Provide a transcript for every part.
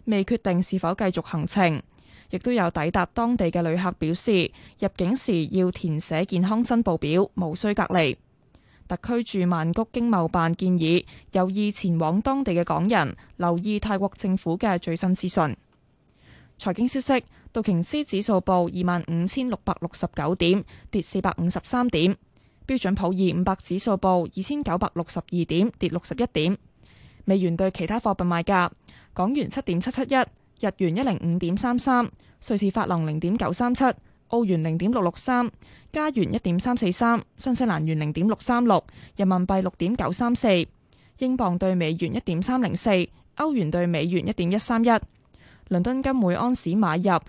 未決定是否繼續行程。亦都有抵達當地嘅旅客表示，入境時要填寫健康申報表，無需隔離。特區駐曼谷經貿辦建議有意前往當地嘅港人留意泰國政府嘅最新資訊。財經消息，道瓊斯指數報25,669點，跌453點；標準普爾500指數報2,962點，跌61點。美元對其他貨幣賣價：港元7.771，日元105.33，瑞士法郎0.937，澳元0.663，加元1.343，新西蘭元0.636，人民幣6.934，英鎊對美元1.304，歐元對美元1.131。倫敦金每安士買入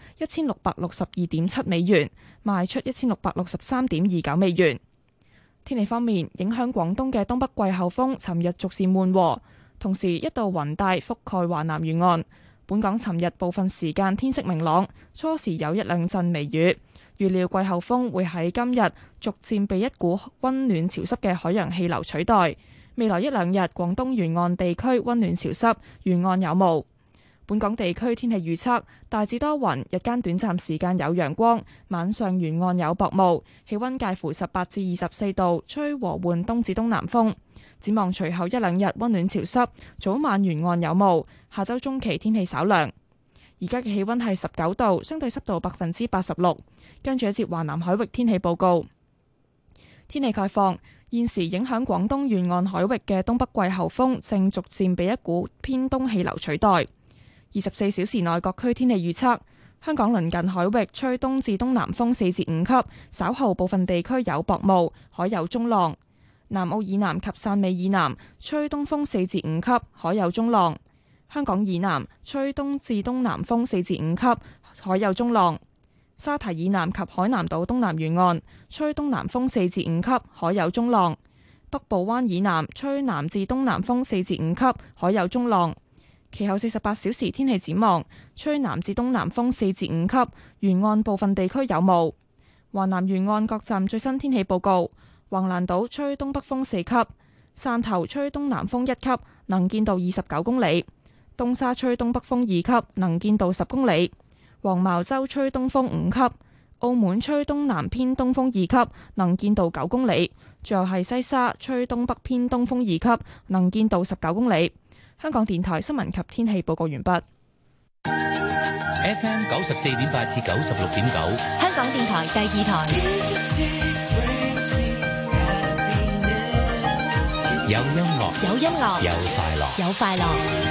1662.7美元，賣出1663.29美元。天氣方面，影響廣東嘅東北季候風尋日逐漸緩和，同時一道雲帶覆蓋華南沿岸。本港尋日部分時間天色明朗，初時有一兩陣微雨。預料季候風會喺今日逐漸被一股溫暖潮濕嘅海洋氣流取代。未來一兩日，廣東沿岸地區溫暖潮濕，沿岸有霧。本港地區天氣預測大致多雲，日間短暫時間有陽光，晚上沿岸有薄霧，氣溫介乎18至24度，吹和緩東至東南風。展望隨後一兩日溫暖潮濕，早晚沿岸有霧。下周中期天氣稍涼。而家嘅氣溫係19度，相對濕度86%。跟住一節華南海域天氣報告。天氣概況：現時影響廣東沿岸海域嘅東北季候風正逐漸被一股偏東氣流取代。24小時內各區天氣預測：香港鄰近海域吹東至東南風4至5級，稍後部分地區有薄霧，海有中浪。南澳以南及汕尾以南吹東風4至5級，海有中浪。香港以南吹東至東南風4至5級，海有中浪。沙堤以南及海南島東南沿岸吹東南風4至5級，海有中浪。北部灣以南吹南至東南風4至5級，海有中浪。其後48小時天氣展望，吹南至東南風4至5級，沿岸部分地區有霧。華南沿岸各站最新天氣報告：橫瀾島吹東北風4級，汕頭吹東南風1級，能見度29公里；東沙吹東北風2級，能見度10公里；黃茅洲吹東風5級，澳門吹東南偏東風2級，能見度9公里；最後係西沙吹東北偏東風2級，能見度19公里。香港電台新聞及天氣報告完畢。 FM 94.8至96.9， 香港電台第2台。 有音樂， 有音樂， 有快樂， 有快樂。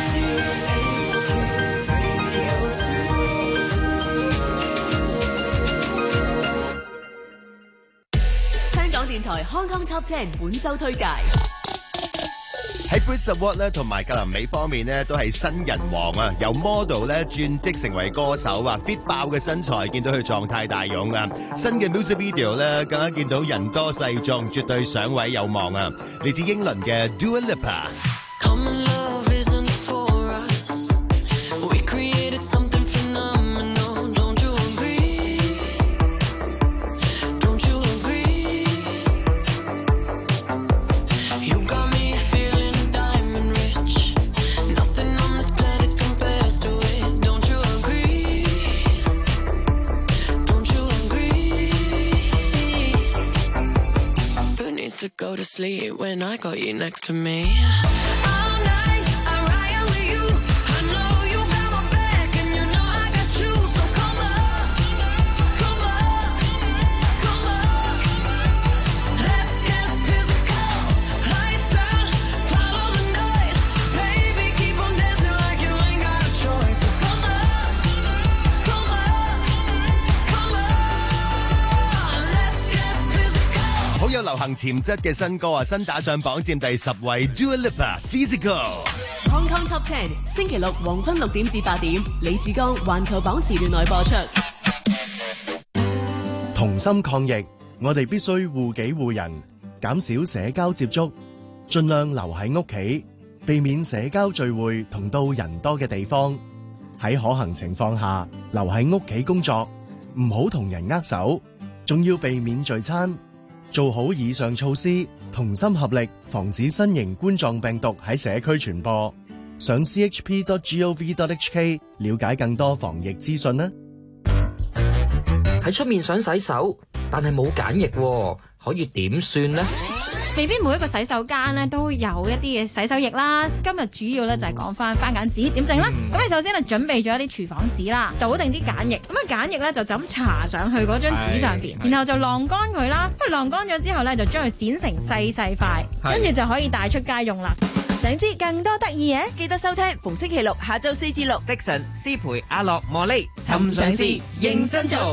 香港電台 Hong Kong Top 10本周推介。 喺 Brit Award 咧同埋格林美方面咧都係新人王啊！由 model 咧轉職成為歌手啊 ，fit 爆嘅身材，見到佢狀態大勇啊！新嘅 music video 咧更加見到人多勢眾，絕對上位有望啊！嚟自英倫嘅 Dua Lipa。 To go to sleep when I got you next to me. All night I ride with you. I know you got my back and you know I got you. So come on, come on, come on. Let's get physical. Lights out, follow the noise. Baby, keep on dancing like you ain't got a choice. So come on, come on, come on. Let's get physical. 好有流行潛質嘅新歌啊！新打上榜佔第10位 Dua Lipa Physical。 Hong Kong Top 10星期六黃昏6點至8點，李志剛環球榜時段內播出。 同心抗疫，我哋必須護己護人，減少社交接觸，盡量留喺屋企，避免社交聚會同到人多嘅地方。喺可行情況下，留喺屋企工作，唔好同人握手，仲要避免聚餐。做好以上措施，同心合力，防止新型冠狀病毒喺社區傳播。 上 chp.gov.hk 了解更多防疫資訊啦。 喺出面想洗手，但係冇梘液喎，可以點算呢？ 未必每一個洗手間咧都有一啲嘅洗手液啦。今日主要咧就係講翻番梘紙點整啦。咁你首先就準備咗一啲廚房紙啦，倒定啲梘液。咁啊梘液咧就咁搽上去嗰張紙上邊，然後就晾乾佢啦。咁晾乾咗之後咧，就將佢剪成細細塊，跟住就可以帶出街用啦。 想知更多得意嘢，記得收聽逢星期六下晝4至6。 Dixon、思培、阿樂、茉莉，尋嘗試認真做。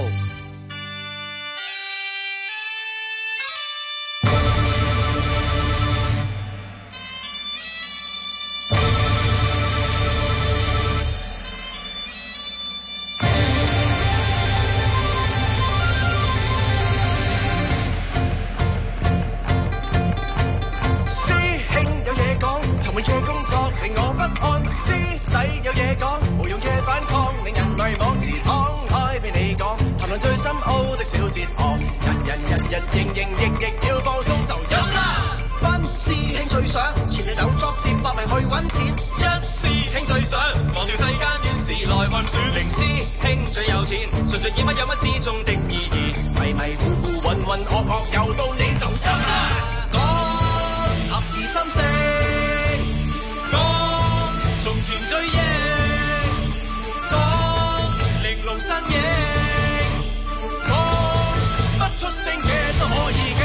最深奧的小哲學，人營營役役要放鬆就飲啦。班師兄最想前日有作接百名去揾錢，一師兄最想忘掉世間怨事來運轉。零師兄最有錢，純粹演乜有乜之中的意義，迷迷糊糊渾渾噩噩又到你就飲啦。講合二心聲，講從前追憶，講玲瓏身影。出聲嘅都可以傾，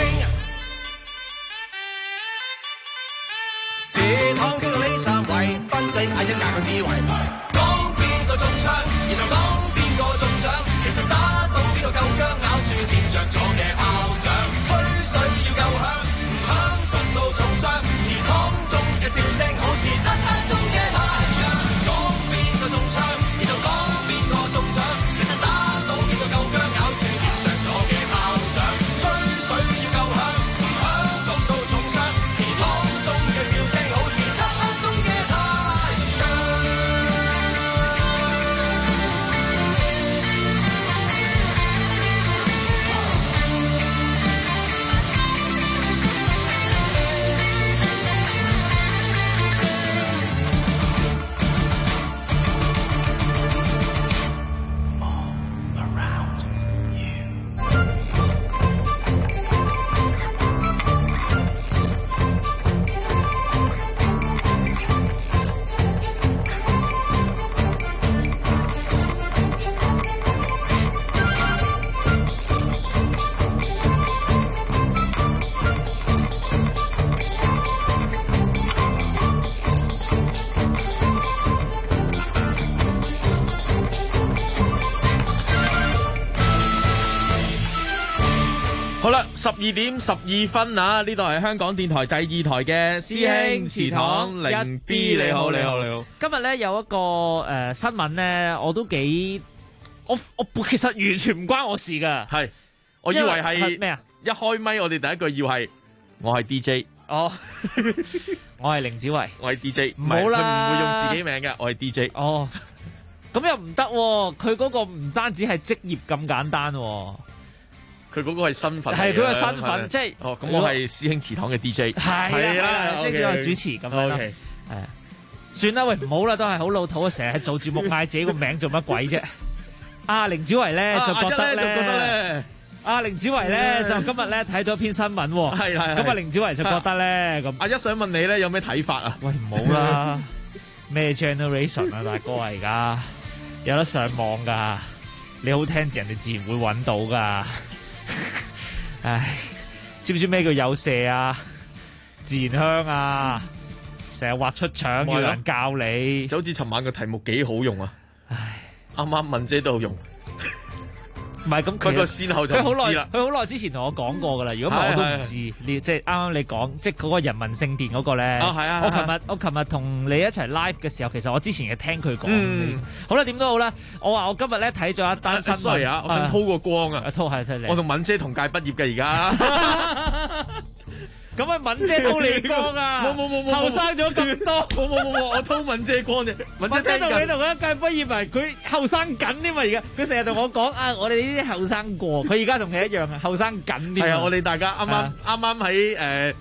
這堂經過呢三位，賓仔嗌一架個智慧，講邊個中槍，然後講邊個中獎，其實打到邊個夠薑，咬住掂着咗嘅炮仗，吹水要夠響，唔響焗到重傷，祠堂中嘅笑聲好似漆黑中嘅太陽，講邊個中槍，然後講邊個中獎，其實打到邊個夠薑，咬住掂着咗嘅炮仗。水要夠響，唔響焗到重傷，祠堂中嘅笑聲好似漆黑中嘅太陽。 好啦，12:12啊！呢度係香港電台第2台嘅師兄祠堂零 B， 你好。 今日咧有一個新聞咧，我都幾我其實完全唔關我事噶。 係，我以為係咩啊？ 一開咪我哋第一句要係我係 DJ。 哦，我係凌子維， 我係 DJ。 唔好啦， 佢唔會用自己名嘅，我係 DJ。 哦，咁又唔得喎，佢嗰個唔單止係職業咁簡單喎。 佢嗰個係身份， 係佢個身份，即係哦。咁我係師兄祠堂嘅 DJ， 係啦，師兄祠堂主持咁樣啦。係算啦，喂，唔好啦，都係好老土啊！成日做節目嗌自己個名做乜鬼啫？阿凌子維咧就覺得咧，阿凌子維咧就今日咧睇到一篇新聞喎，係咁啊，凌子維就覺得咧咁。 阿一想問你咧有咩睇法啊？ 喂，唔好啦，咩 generation 啊，大哥啊，而家有得上網噶，你好聽字，人哋自然會揾到噶。唉，知唔知咩叫有射啊？自然香啊！成日畫出腸要人教你， 就好似尋晚嘅題目幾好用啊！唉，啱啱文姐都用， 唔係咁佢個先後就唔知啦。 佢好耐之前同我講過噶啦，如果唔係我都唔知。你即係啱啱你講，即係嗰個人民聖殿嗰個咧。 啊，係啊！ 我琴日同你一齊 live 嘅時候，其實我之前係聽佢講。好啦，點都好啦。我話我今日咧睇咗一單新聞啊，我想掏個光啊！ 掏係睇你。 我同敏姐同屆畢業嘅而家。 咁啊，敏姐掏你光啊！ 冇， 後生咗咁多， 冇，我掏敏姐光啫。敏姐同你同佢一屆畢業埋，佢後生緊添嘛而家，佢成日同我講啊，我哋呢啲後生過，佢而家同你一樣啊，後生緊添。 係啊，我哋大家啱啱喺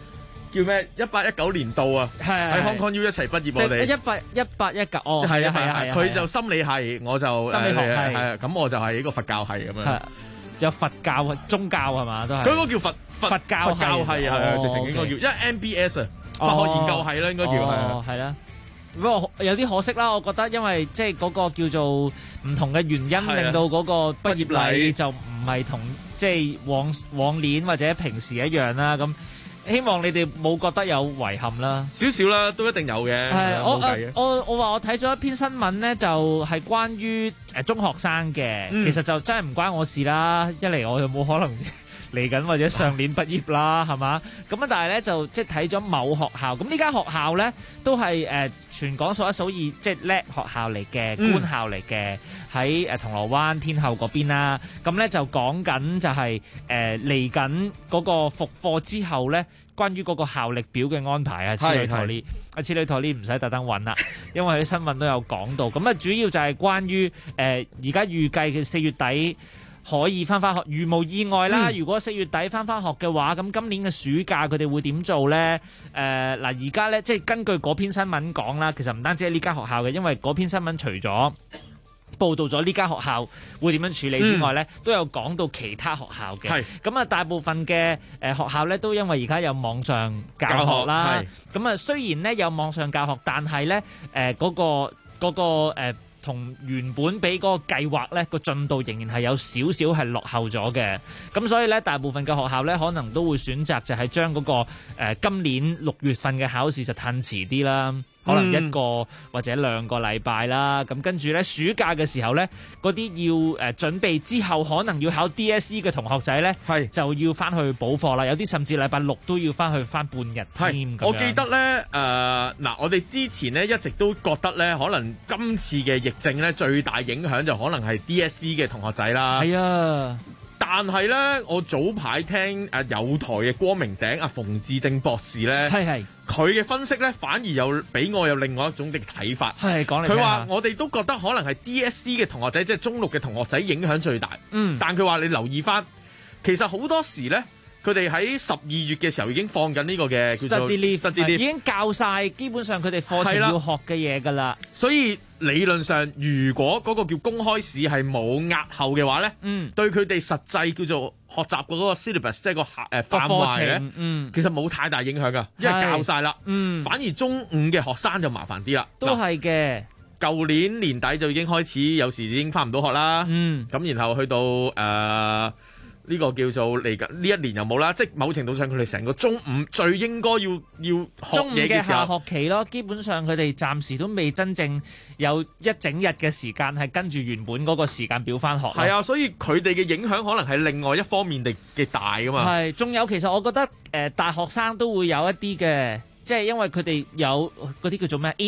叫咩18-19年度啊，喺 Hong Kong U 一齊畢業我哋。 18-19哦， 係啊係啊， 佢就心理系，我就心理學系， 係咁我就係呢個佛教系咁樣。 有佛教宗教係嘛都係。 佢嗰個叫佛教系啊，直情應該叫，因為 MBS 啊，佛學研究系啦應該叫係啦。不過有啲可惜啦，我覺得因為即係嗰個叫做唔同嘅原因，令到嗰個畢業禮就唔係同即係往年或者平時一樣啦。咁希望你哋冇覺得有遺憾啦， 少少啦，都一定有嘅。 係我話我睇咗一篇新聞咧，就係關於中學生嘅，其實就真係唔關我事啦。一嚟我又冇可能嚟緊或者上年畢業啦，係嘛？咁啊，但係咧就即係睇咗某學校，咁呢間學校咧都係全港數一數二，即係叻學校嚟嘅，官校嚟嘅，喺銅鑼灣天后嗰邊啦。咁咧就講緊就係嚟緊嗰個復課之後咧，關於嗰個效力表嘅安排啊，此類托呢，此類托呢唔使特登揾啦，因為佢啲新聞都有講到。咁啊，主要就係關於而家預計嘅4月底可以翻學，如無意外啦。如果4月底翻學嘅話，咁今年嘅暑假佢哋會點做呢？嗱，而家呢，即係根據嗰篇新聞講啦，其實唔單止係呢間學校嘅，因為嗰篇新聞除咗報道咗呢間學校會點樣處理之外呢，都有講到其他學校嘅。咁啊，大部分嘅學校呢，都因為而家有網上教學啦。咁啊，雖然呢有網上教學，但係呢嗰個同原本俾嗰個計劃呢個進度仍然係有少少係落後咗嘅，咁所以呢，大部分嘅學校呢可能都會選擇就係將嗰個今年6月份嘅考試就褪遲啲啦，可能1個或者2個禮拜啦，咁跟住呢，暑假嘅時候呢，嗰啲要準備之後可能要考 DSE 嘅同學仔呢，就要翻去補課啦，有啲甚至禮拜6都要翻去翻半日添。 我記得呢，嗱，我哋之前呢一直都覺得呢，可能今次嘅疫症呢最大影響就可能係 DSE 嘅同學仔啦。係啊。但係咧，我早排聽有台嘅光明頂馮志正博士咧，佢嘅分析咧，反而又俾我有另外一種嘅睇法。係講嚟聽下。佢話我哋都覺得可能係 DSE 嘅同學仔，即係中六嘅同學仔影響最大。但佢話你留意翻，其實好多時咧，佢哋喺12月嘅時候已經放緊呢個嘅叫做 study leave， 已經教晒基本上佢哋課程要學嘅嘢㗎啦。 所以理論上，如果嗰個叫公開試係冇押後嘅話咧，對佢哋實際叫做學習嗰個 syllabus， 即係個範圍咧，其實冇太大影響㗎，因為教晒啦。反而中五嘅學生就麻煩啲啦。 都係嘅。 舊年年底就已經開始，有時已經返唔到學啦。咁然後去到呢個叫做嚟緊呢一年又冇啦，即係某程度上佢哋成個中五最應該要學嘢嘅時候，中五嘅下學期咯，基本上佢哋暫時都未真正有一整日嘅時間係跟住原本嗰個時間表翻學。 係啊，所以佢哋嘅影響可能係另外一方面嘅大噶嘛。 係，仲有其實我覺得大學生都會有一啲嘅，即係因為佢哋有嗰啲叫做咩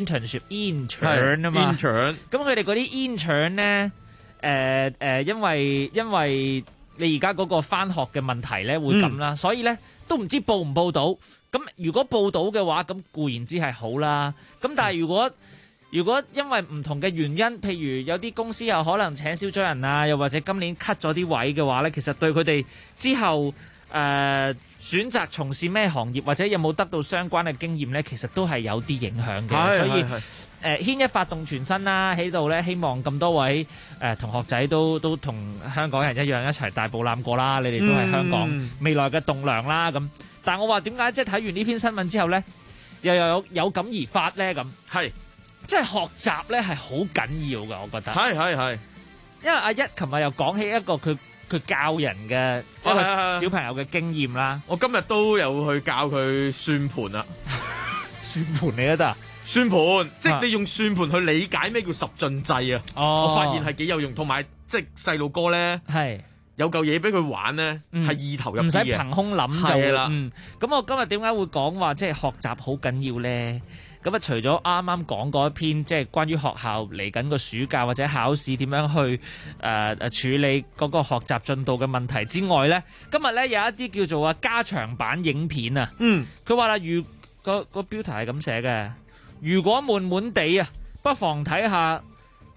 intern 啊嘛。咁佢哋嗰啲 intern 咧，因為你而家嗰個返學嘅問題咧會咁啦，所以咧都唔知報唔報到。咁如果報到嘅話，咁固然之係好啦。咁但係如果因為唔同嘅原因，譬如有啲公司又可能請少咗人啊，又或者今年 cut 咗啲位嘅話咧，其實對佢哋之後選擇從事咩行業或者有冇得到相關嘅經驗咧，其實都係有啲影響嘅。所以牽一發動全身啦，喺度咧希望咁多位同學仔都同香港人一樣一齊大步攬過啦。你哋都係香港未來嘅棟梁啦。咁，但係我話點解即係睇完呢篇新聞之後咧，又有感而發咧？咁係即係學習咧係好緊要㗎，我覺得係，因為阿一琴日又講起一個佢教人嘅一個小朋友嘅經驗啦。 我今日都有去教佢算盤啦， 算盤你都得。 算盤，即係你用算盤去理解咩叫十進制啊！我發現係幾有用，同埋即係細路哥咧，有嚿嘢俾佢玩咧，係意頭入啲嘅，唔使憑空諗就係啦。 咁我今日點解會講話即係學習好緊要咧？咁啊，除咗啱啱講嗰一篇即係關於學校嚟緊個暑假或者考試點樣去處理嗰個學習進度嘅問題之外咧，今日咧有一啲叫做加長版影片啊。佢話啦，個標題係咁寫嘅。如果悶悶地啊，不妨睇下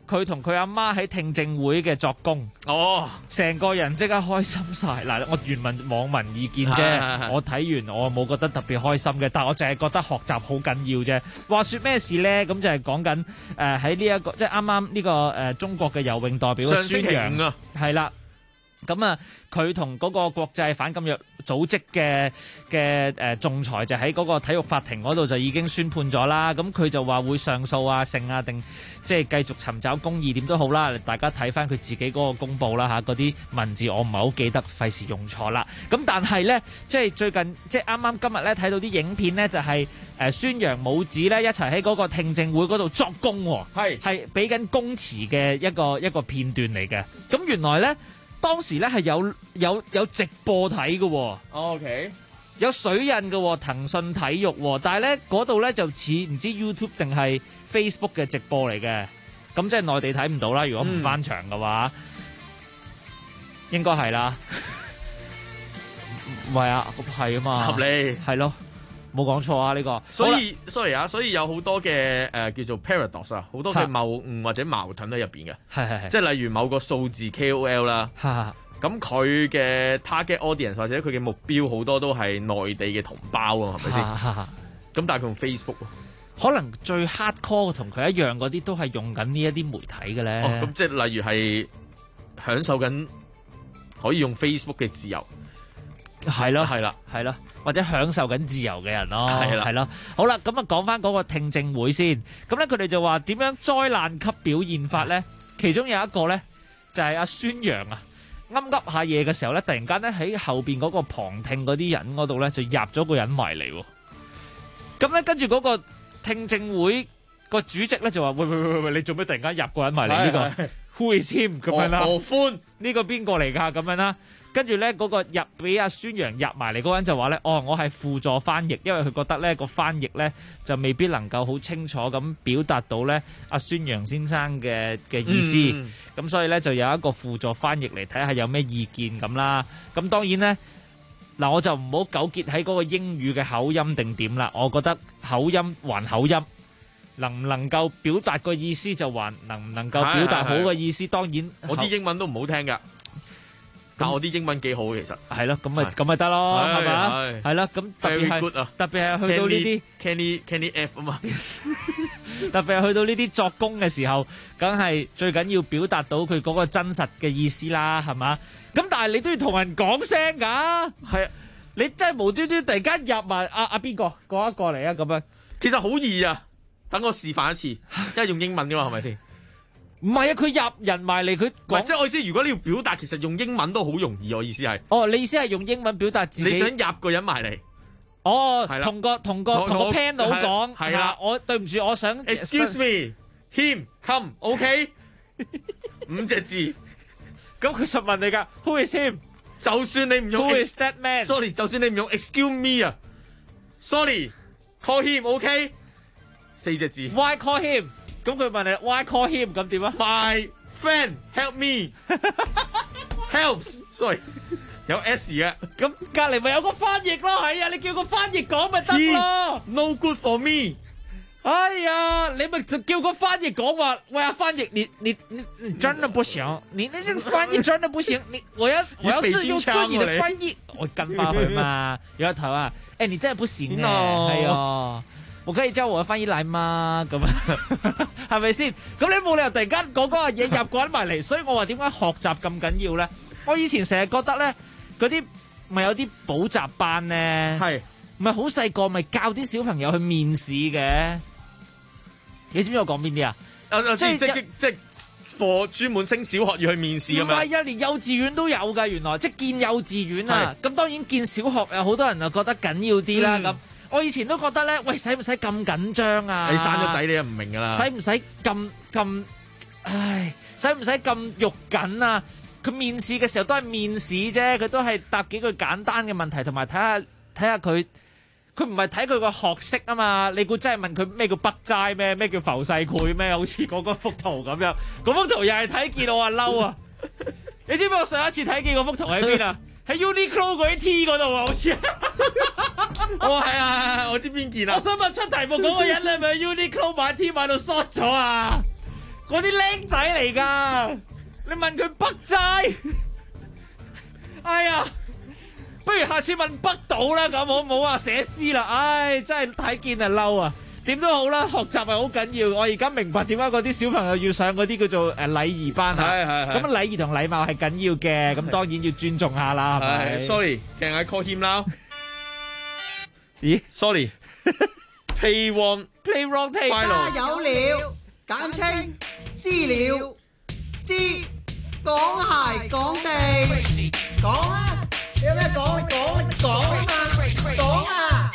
佢同佢阿媽喺聽證會嘅作供。成個人即刻開心晒。嗱，我原文網民意見啫，我睇完我冇覺得特別開心嘅，但我淨係覺得學習好緊要啫。話說咩事咧？咁就係講緊喺呢一個即係啱啱呢個中國嘅游泳代表孫楊啊，係啦。咁啊，佢同嗰個國際反禁藥組織嘅仲裁就喺嗰個體育法庭嗰度就已經宣判咗啦。咁佢就話會上訴啊、勝啊，定即係繼續尋找公義點都好啦。大家睇翻佢自己嗰個公佈啦嚇，嗰啲文字我唔係好記得，費事用錯啦。咁但係咧，即係最近即係啱啱今日咧睇到啲影片咧，就係孫楊母子咧一齊喺嗰個聽證會嗰度作供喎，係俾緊供詞嘅一個片段嚟嘅。咁原來咧。當時咧係有直播睇嘅喎，OK，有水印嘅喎，騰訊體育喎，但係咧嗰度咧就似唔知 YouTube 定係 Facebook 嘅直播嚟嘅，咁即係內地睇唔到啦。如果唔翻牆嘅話，應該係啦。唔係啊，係啊嘛，合理係咯。冇講錯啊！呢個所以 sorry 啊，所以有好多嘅叫做 paradox 啊，好多嘅謬誤或者矛盾喺入邊嘅，係即係例如某個數字 KOL 啦，咁佢嘅 target audience 或者佢嘅目標好多都係內地嘅同胞啊，係咪先？咁但係佢用 Facebook， 可能最 hardcore 同佢一樣嗰啲都係用緊呢一啲媒體嘅咧。 咁即係例如係享受緊可以用 Facebook 嘅自由， 係咯，係啦，係咯。或者享受緊自由嘅人咯，係咯，好啦，咁啊講翻嗰個聽證會先，咁咧佢哋就話點樣災難級表現法咧？其中有一個咧就係阿孫楊啊，噏下嘢嘅時候咧，突然間咧喺後邊嗰個旁聽嗰啲人嗰度咧就入咗個人埋嚟喎，咁咧跟住嗰個聽證會個主席咧就話：喂，你做咩突然間入個人埋嚟？呢個 Who is him 咁樣啦？何歡呢個邊個嚟㗎？咁樣啦。跟住咧，嗰個入俾阿孫楊入埋嚟嗰個人就話咧：我係輔助翻譯，因為佢覺得咧個翻譯咧就未必能夠好清楚咁表達到咧阿孫楊先生嘅意思，咁所以咧就有一個輔助翻譯嚟睇下有咩意見咁啦。咁當然咧嗱，我就唔好糾結喺嗰個英語嘅口音定點啦。我覺得口音還口音，能唔能夠表達個意思就還能唔能夠表達好個意思。當然我啲英文都唔好聽㗎。但我啲英文幾好嘅，其實係咯，咁咪得咯，係嘛？係咯，咁特別係去到呢啲 Kenny F 啊嘛， 特別係去到呢啲作供嘅時候，梗係最緊要表達到佢嗰個真實嘅意思啦，係嘛？咁但係你都要同人講聲㗎，係啊！你真係無端端突然間入埋阿邊個過一過嚟啊咁樣， 其實好易啊！等我示範一次，因為用英文㗎嘛，係咪先？ 唔係啊，佢入人埋嚟，佢講即係我意思，如果你要表達，其實用英文都好容易。我意思係， 你意思係用英文表達自己？ 你想入個人埋嚟？ 同個 panel 講係啦。我對唔住，我想 excuse me him come OK 5隻字。 咁佢實問你㗎 Who is him？ 就算你唔用 Who is that man？ Sorry， 就算你唔用 excuse me 啊 ，Sorry call him OK 4隻字。 Why call him？咁佢問你 Why call him？ 咁點啊 ？My friend help me helps sorry 有 S 嘅， 咁隔離咪有個翻譯咯，係啊，你叫個翻譯講咪得咯。 No good for me。 哎呀，你咪叫個翻譯講話，喂啊翻譯，你真的不行，你這個翻譯真的不行，我要自用做你的翻譯，我跟翻佢嘛，有一頭啊，你真係不行啊，係啊。我可以叫我翻譯嚟嘛？咁啊，係咪先？咁你冇理由突然間講嗰個嘢入個人埋嚟，所以我話點解學習咁緊要咧？我以前成日覺得咧，嗰啲咪有啲補習班咧，係咪好細個咪教啲小朋友去面試嘅？你知唔知我講邊啲啊？ 即係課專門升小學要去面試咁樣？唔係啊，連幼稚園都有㗎，原來即係見幼稚園啊。咁當然見小學有好多人就覺得緊要啲啦咁。我以前都覺得咧，喂，使唔使咁緊張啊？ 你生咗仔你又唔明㗎啦。 使唔使咁？唉，使唔使咁肉緊啊？佢面試嘅時候都係面試啫，佢都係答幾句簡單嘅問題，同埋睇下佢唔係睇佢個學識啊嘛？你估真係問佢咩叫北齋咩？咩叫浮世繪咩？好似嗰幅圖咁樣，嗰幅圖又係睇見我話嬲啊！你知唔知我上一次睇見嗰幅圖喺邊啊？喺 Uniqlo 嗰啲 T 嗰度啊，好似。 係啊，我知邊件啊。 我想問出題目嗰個人，你係咪 Uniqlo 買 T 買到 short 咗啊？ 嗰啲僆仔嚟㗎，你問佢北齋，哎呀，不如下次問北島啦，咁好唔好啊？寫詩啦，唉，真係睇見啊嬲啊！點都好啦，學習係好緊要。我而家明白點解嗰啲小朋友要上嗰啲叫做禮儀班啊。係。咁禮儀同禮貌係緊要嘅，咁當然要尊重下啦，係咪 ？Sorry，can I call him now？ 咦 ？Sorry，play wrong take。 家有了，簡稱私了，知講鞋講地，講啊！你有咩講？講啊嘛，講啊！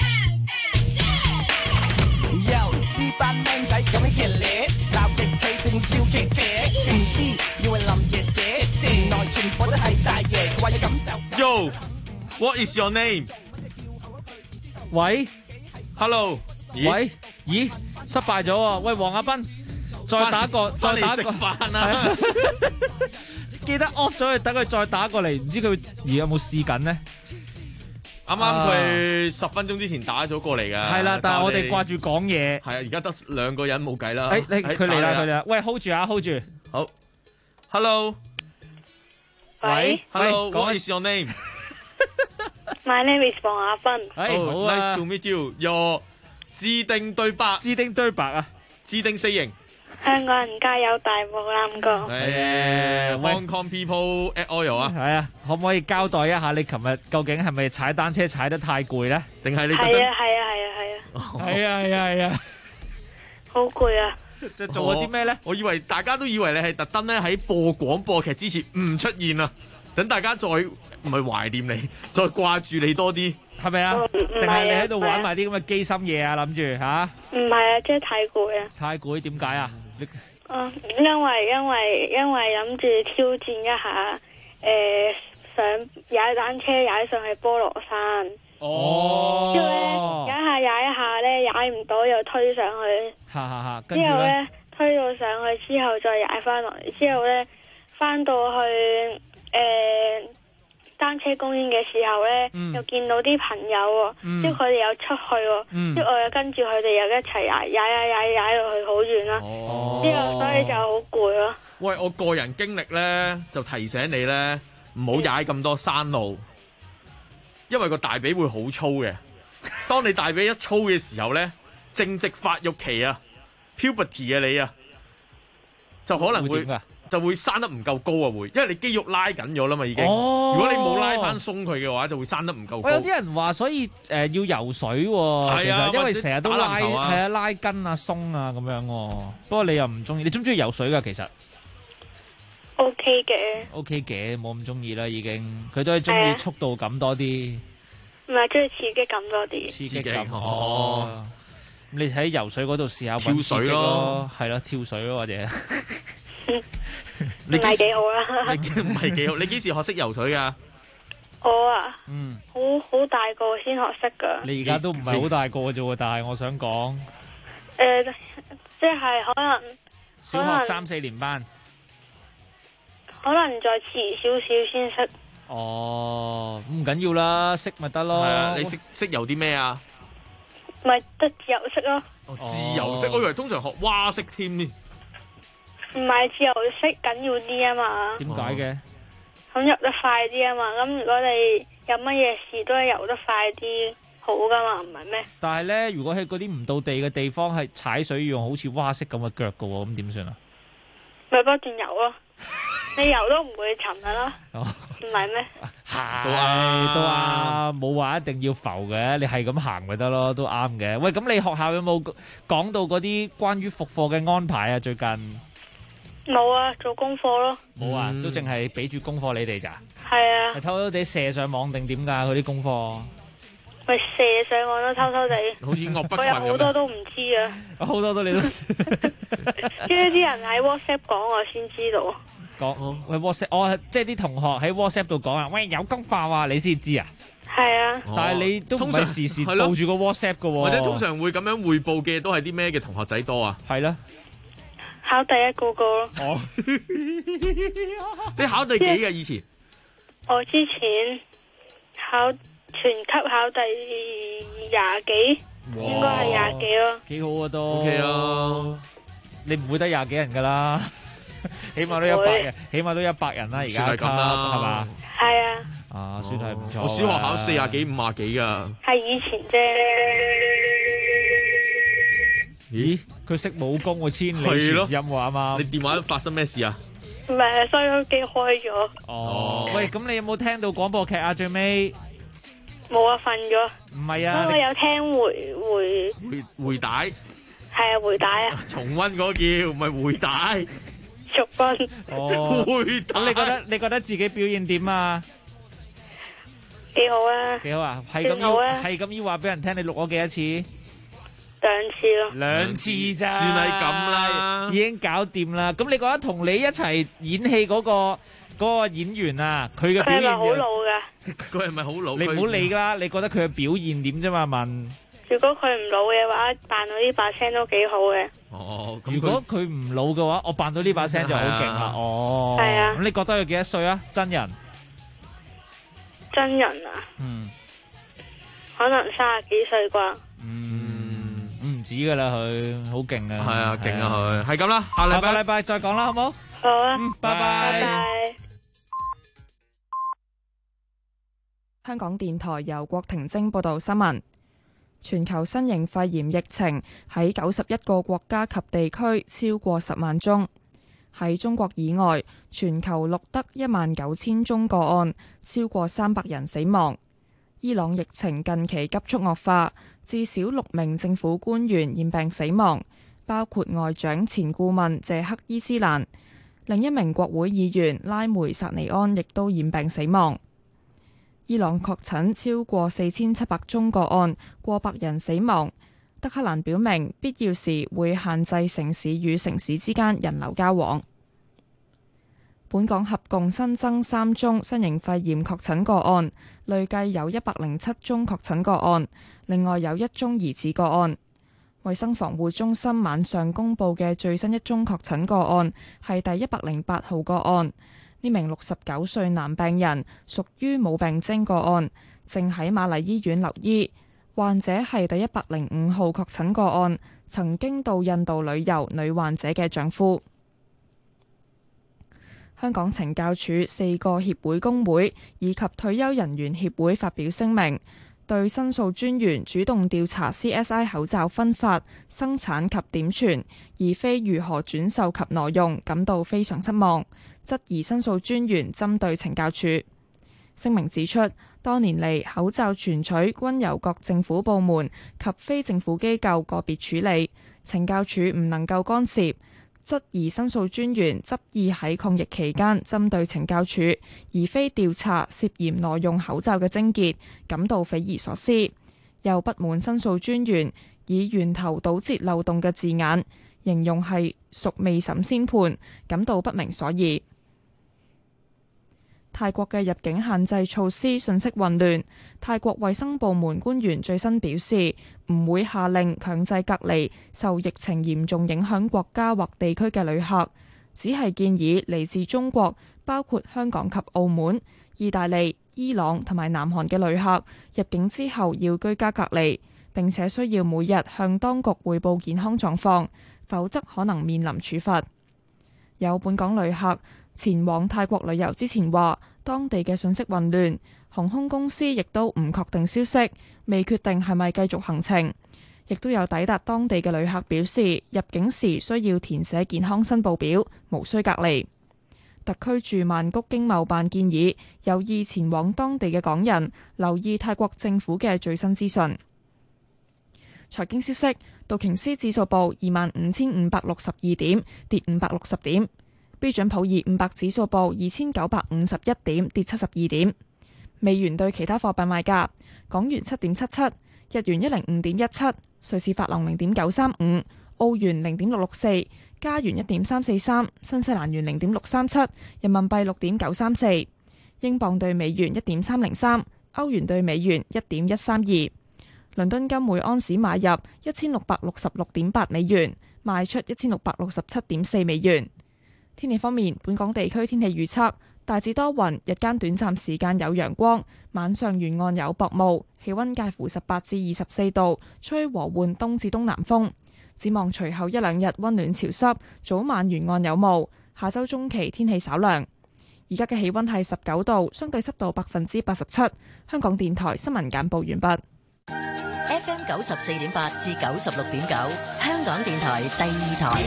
呢班僆仔咁樣熱烈，鬧極佢正笑騎騎，唔知以為林姐姐，原來全部都係大爺，話要咁就。 Yo，what is your name？ 喂 ，Hello， 喂，咦，失敗咗喎！喂，黃亞斌，再打個食飯啊！ 記得 off 咗佢，等佢再打過嚟，唔知佢而家有冇試緊呢？ 啱啱佢10分鐘之前打咗過嚟㗎。 係啦，但係我哋掛住講嘢。 係啊，而家得2個人冇計啦。 佢嚟啦，佢嚟啦。喂 ，hold 住啊 ，hold 住。 好 ，Hello。 喂 ，Hello，what is your name？ My name is 黃亞斌。 好啊 ，nice to meet you。Your 指定對白。 指定對白啊！ 指定4型。 香港人加油，大步攬過。 Hong Kong people at oil 啊！ 係啊，可唔可以交代一下你琴日究竟係咪踩單車踩得太攰咧？ 定係你？ 係啊，好攰啊！ 即係做咗啲咩咧？ 我以為大家都以為你係特登咧喺播廣播劇之前唔出現啊，等大家再唔係懷念你，再掛住你多啲， 係咪啊？定係你喺度玩埋啲咁嘅機心嘢啊？諗住吓？ 唔係啊，即係太攰啊！ 太攰點解啊？ 因為諗住挑戰一下，上踩單車踩上去菠蘿山。 哦。 之後咧，踩一下咧，踩唔到又推上去。 跟住咧， 推到上去之後再踩翻落嚟，之後咧翻到去單車公園嘅時候咧，又見到啲朋友喎，之後佢哋又出去喎，之後我又跟住佢哋又一齊踩落去好遠啦，之後所以就好攰咯。 喂，我個人經歷咧就提醒你咧，唔好踩咁多山路，因為個大髀會好粗嘅。當你大髀一粗嘅時候咧，正值發育期啊 ，puberty 啊你啊，就可能會生得唔夠高啊，會，因為你肌肉拉緊咗啦嘛，已經。如果你冇拉翻鬆佢嘅話，就會生得唔夠高。 有啲人話，所以要游水喎，其實因為成日都拉筋啊、鬆啊咁樣喎。不過你又唔中意，你中唔中意游水㗎？其實 OK 嘅。OK 嘅，冇咁中意啦，已經。佢都係中意速度感多啲。 唔係中意刺激感多啲。 刺激感哦。你喺游水嗰度試下跳水咯，係咯，跳水咯或者。 唔係幾好啦， 唔係幾好。你幾時學識游水噶？ 我啊，好大個先學識噶。 你而家都唔係好大個啫喎，但係我想講， 即係可能小學3、4年班， 可能再遲少少先識。 哦，唔緊要啦，識咪得咯。係啊，你識游啲咩啊？ 咪得自由式咯。 自由式，我以為通常學蛙式添呢。 唔係自由式緊要啲啊嘛？ 點解嘅？ 咁游得快啲啊嘛？咁如果你有乜嘢事都係游得快啲好噶嘛？唔係咩？ 但係咧，如果喺嗰啲唔到地嘅地方，係踩水要用好似蛙式咁嘅腳噶喎，咁點算啊？ 咪不斷游咯，你游都唔會沉噶啦，唔係咩？ 係都啱，冇話一定要浮嘅，你係咁行咪得咯，都啱嘅。喂，咁你學校有冇講到嗰啲關於復課嘅安排啊？最近？ 冇啊，做功課咯。 冇啊，都淨係俾住功課你哋咋？ 係啊。 係偷偷地射上網定點㗎？嗰啲功課咪射上網都偷偷地。 好似惡不我有好多都唔知啊。 好多都你都。 即係啲人喺 WhatsApp 講，我先知道。 講喂 WhatsApp，即係啲同學喺 WhatsApp 度講啊，喂有功課啊，你先知啊？ 係啊。 但係你都唔係時時報住個 WhatsApp 㗎喎。 或者通常會咁樣匯報嘅都係啲咩嘅同學仔多啊？ 係啦。 考第一個咯。 哦，你考第幾嘅以前？ 我之前考全級考第20幾，應該係20幾咯。 幾好啊都。 OK 啊。 你唔會得20幾人噶啦，起碼都100人，起碼都100人啦，而家算係咁啦係嘛？ 係啊， 啊，算係唔錯。 我小學考40幾、50幾噶。 係以前啫。 咦？佢識武功喎，千里傳音喎，啱啱。 你電話發生咩事啊？ 唔係，收音機開咗。 哦，喂，咁你有冇聽到廣播劇啊？最尾冇啊，瞓咗。 唔係啊， 不過有聽回帶。 係啊，回帶啊。 重溫嗰叫，唔係回帶。 續賓。 哦， 回帶。 咁你覺得自己表現點啊？ 幾好啊！ 幾好啊！係咁要話俾人聽，你錄咗幾多次 ？2次咯。 2次咋？ 算係咁啦， 已經搞掂啦。咁你覺得同你一齊演戲嗰個演員啊，佢嘅表現佢係咪好老㗎？ 佢係咪好老？ 你唔好理啦，你覺得佢嘅表現點啫嘛？問。 如果佢唔老嘅話，扮到呢把聲都幾好嘅。 哦， 如果佢唔老嘅話，我扮到呢把聲就好勁啦。哦， 係啊。 咁你覺得佢幾多歲啊？真人？ 真人啊？可能30幾歲啩。 唔止噶啦，佢好勁啊。 係啊，勁啊佢。係咁啦，下禮拜再講啦，好冇？ 好啊。 拜拜。 香港電台由郭婷晶報道新聞。全球新型肺炎疫情喺91個國家及地區超過10萬宗。喺中國以外，全球錄得19000宗個案，超過300人死亡。伊朗疫情近期急速惡化，至少6名政府官員染病死亡，包括外長前顧問謝克伊斯蘭。另一名國會議員拉梅薩尼安亦都染病死亡。伊朗確診超過4700宗個案，過百人死亡。德黑蘭表明必要時會限制城市與城市之間人流交往。本港合共新增3宗新型肺炎確診個案，累計有107宗確診個案，另外有1宗疑似個案。衛生防護中心晚上公布嘅最新1宗確診個案係第108號個案。呢名69歲男病人屬於冇病徵個案，正喺瑪麗醫院留醫。患者係第105號確診個案，曾經到印度旅遊女患者嘅丈夫。香港懲教署4個協會工會以及退休人員協會發表聲明，對申訴專員主動調查 CSI 口罩分發、生產及點傳，而非如何轉售及挪用，感到非常失望，質疑申訴專員針對懲教署。聲明指出，多年嚟口罩存取均由各政府部門及非政府機構個別處理，懲教署唔能夠干涉，質疑申訴專員執意喺抗疫期間針對懲教署，而非調查涉嫌挪用口罩嘅症結，感到匪夷所思。又不滿申訴專員以源頭堵截漏洞嘅字眼，形容係屬未審先判，感到不明所以。泰國嘅入境限制措施瞬息混亂，泰國衛生部門官員最新表示，唔會下令強制隔離受疫情嚴重影響國家或地區嘅旅客，只係建議嚟自中國，包括香港及澳門、意大利、伊朗同埋南韓嘅旅客入境之後要居家隔離，並且需要每日向當局匯報健康狀況，否則可能面臨處罰。有本港旅客前往泰國旅遊之前話，當地嘅信息混亂，航空公司亦都唔確定消息，未決定係咪繼續行程。亦都有抵達當地嘅旅客表示，入境時需要填寫健康申報表，無需隔離。特區駐曼谷經貿辦建議有意前往當地嘅港人留意泰國政府嘅最新資訊。財經消息，道瓊斯指數報25,562點，跌560點。標準普爾500指數報2951點，跌72點。美元對其他貨幣賣價：港元7.77，日元105.17，瑞士法郎0.935，澳元0.664，加元1.343，新西蘭元0.637，人民幣6.934，英鎊對美元1.303，歐元對美元1.132。倫敦金每安士買入1666.8美元，賣出1667.4美元。天氣方面，本港地區天氣預測大致多雲，日間短暫時間有陽光，晚上沿岸有薄霧，氣溫介乎18至24度，吹和緩東至東南風。 展望隨後一兩日溫暖潮濕，早晚沿岸有霧。下週中期天氣稍涼。而家嘅氣溫係19度，相對濕度87%。香港電台新聞簡報完畢。 FM 94.8至96.9，香港電台第二台。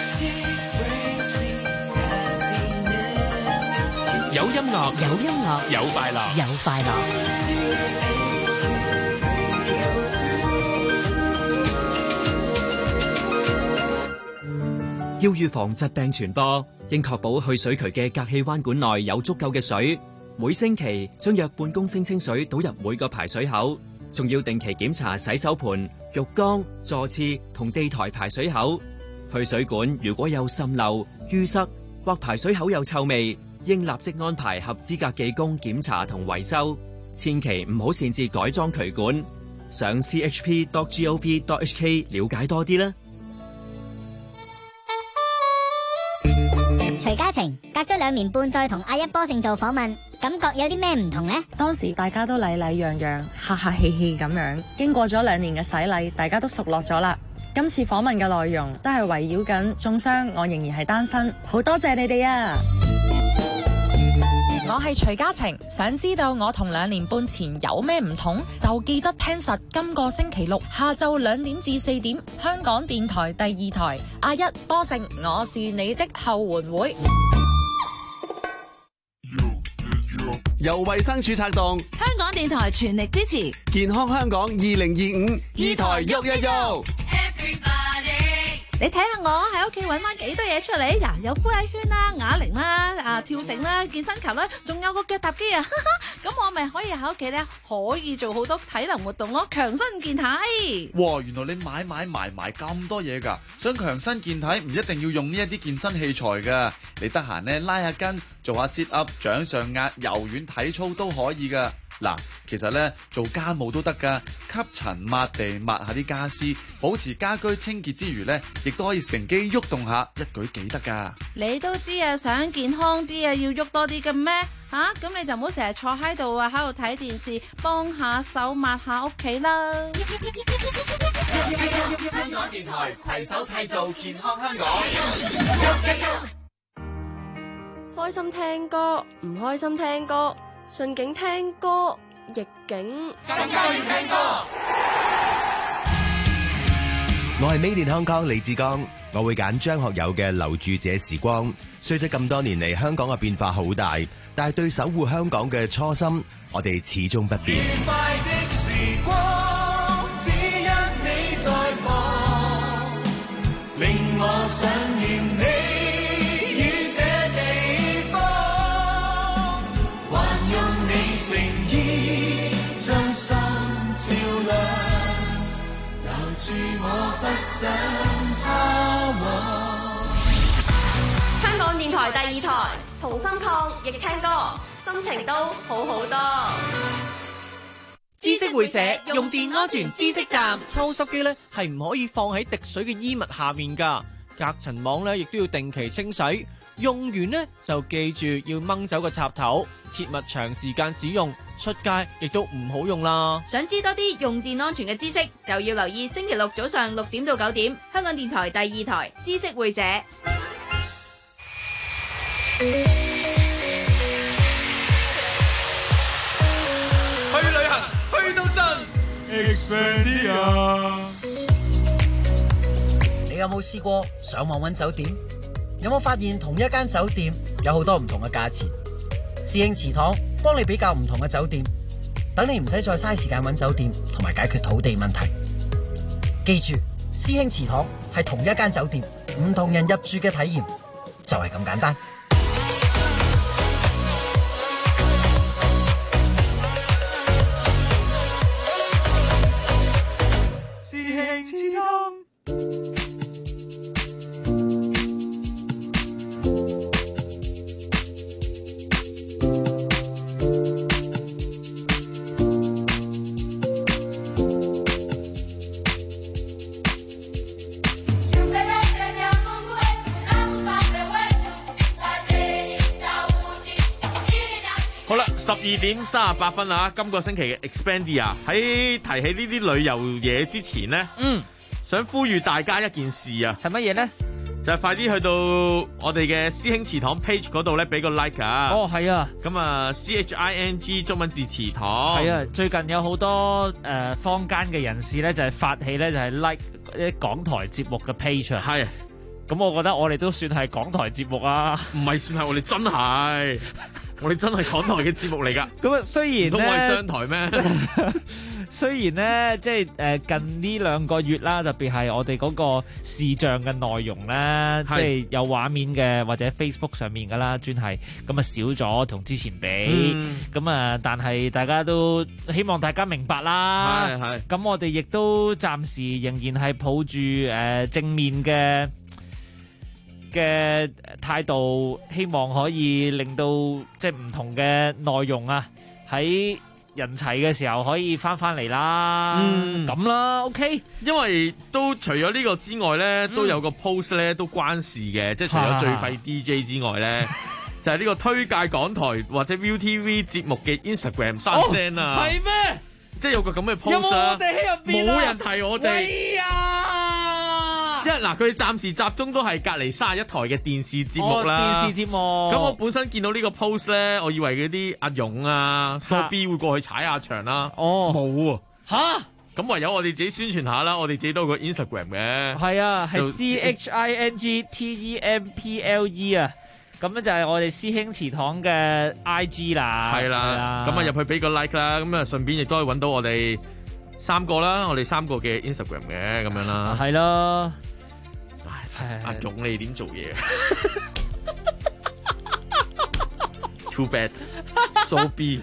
有音樂， 有音樂， 有快樂， 有快樂。 要預防疾病傳播，應確保去水渠嘅隔氣彎管內有足夠嘅水。每星期將約半公升清水倒入每個排水口，仲要定期檢查洗手盆、浴缸、座廁同地台排水口。去水管如果有滲漏、淤塞或排水口有臭味，應立即安排合資格技工檢查同維修。千祈唔好擅自改裝渠管。上 chp.gov.hk 了解多啲啦。 徐嘉晴隔咗2年半再同阿一波勝做訪問，感覺有啲咩唔同呢？ 當時大家都禮禮讓讓、客客氣氣咁樣，經過咗2年嘅洗禮，大家都熟絡咗啦。今次訪問嘅內容都係圍繞緊中傷，我仍然係單身，好多謝你哋啊！我係徐嘉晴，想知道我同2年半前有咩唔同，就記得聽實今個星期六下晝2點至4點，香港電台第2台阿一波勝，我是你的後援會。 由衛生署策動， 香港電台全力支持健康香港2025，二台喐一喐。 你睇下我喺屋企揾翻幾多嘢出嚟，嗱，有呼氣圈啦、啞鈴啦、跳繩啦、健身球啦，仲有個腳踏機啊！咁我咪可以喺屋企咧，可以做好多體能活動咯，強身健體。 哇！原來你買埋咁多嘢㗎，想強身健體唔一定要用呢一啲健身器材㗎，你得閒咧拉下筋，做下 sit up、掌上壓、柔軟體操都可以㗎。嗱，其實咧做家務都得噶，吸塵、抹地、抹下啲家私，保持家居清潔之餘咧，亦都可以乘機喐動下，一舉幾得噶。 你都知啊，想健康啲啊，要喐多啲嘅咩？吓，咁你就唔好成日坐喺度啊，喺度睇電視，幫下手抹下屋企啦。 香港電台攜手締造健康香港。 開心聽歌，唔開心聽歌。順境聽歌，逆境更加要聽歌。 我係 Made in Hong Kong 李志剛，我會揀張學友嘅《留住這時光》。雖則咁多年嚟香港嘅變化好大，但係對守護香港嘅初心，我哋始終不變。 愉快的時光，只因你在旁，令我想念你。誠意將心照亮，留住我不想拋忘。 香港電台第2台，同心抗疫聽歌，心情都好好多。 知識會社用電安全知識站，抽濕機咧係唔可以放喺滴水嘅衣物下面㗎，隔塵網咧亦都要定期清洗。用完呢，就記住要掹走個插頭，切勿長時間使用，出街亦都唔好用啦。 想知多啲用電安全嘅知識，就要留意星期六早上6點到9點，香港電台第2台知識會社。 去旅行，去到盡 Expedia。 你有冇試過上網揾酒店？有冇發現同一間酒店有好多唔同嘅價錢？師兄祠堂幫你比較唔同嘅酒店，等你唔使再嘥時間揾酒店同埋解決土地問題。記住，師兄祠堂係同一間酒店，唔同人入住嘅體驗就係咁簡單。 師兄祠堂。 12點38分啊！今個星期嘅 Expedia 喺提起呢啲旅遊嘢之前呢， 想呼籲大家一件事啊， 係乜嘢咧？ 就係快啲去到我哋嘅師兄祠堂 page 嗰度咧，俾個 like 啊！ 哦，係啊， 咁啊 CHING 中文字祠堂係啊，最近有好多坊間嘅人士咧，就係發起咧，就係 like 啲港台節目嘅 page 啊。 係， 咁我覺得我哋都算係港台節目啊， 唔係算係我哋真係，我哋真係港台嘅節目嚟㗎。 咁啊，雖然唔通我係商台咩？ 雖然咧，即係近呢2個月啦，特別係我哋嗰個視像嘅內容咧，即係有畫面嘅或者 Facebook 上面噶啦，專係咁啊少咗同之前比，咁啊，但係大家都希望大家明白啦。 係。 咁我哋亦都暫時仍然係抱住正面嘅態度，希望可以令到即係唔同嘅內容啊喺人齊嘅時候可以翻嚟啦，咁啦 ，OK。 因為都除咗呢個之外咧，都有個 post 咧都關事嘅，即係除咗最廢 DJ 之外咧，就係呢個推介港台或者 ViuTV 節目嘅 Instagram 刪聲啊。 係咩？ 即係有個咁嘅 post 有冇我哋喺入邊啊？ 冇人提我哋。因為嗱，佢哋暫時集中都係隔離31台嘅電視節目啦。 電視節目。 咁我本身見到呢個 post 咧，我以為嗰啲阿勇啊、蘇 B 會過去踩下場啦。 哦， 冇啊。 吓？ 咁唯有我哋自己宣傳下啦，我哋自己都有個 Instagram 嘅。 係啊，係 CHINGTEMPLE 啊。咁咧就係我哋師兄祠堂嘅 IG 啦。 係啦。咁啊入去俾個 like 啦，咁啊順便亦都可以揾到我哋3個啦，我哋3個嘅 Instagram 嘅咁樣啦。 係咯。 阿總你點做嘢？Too bad， so B。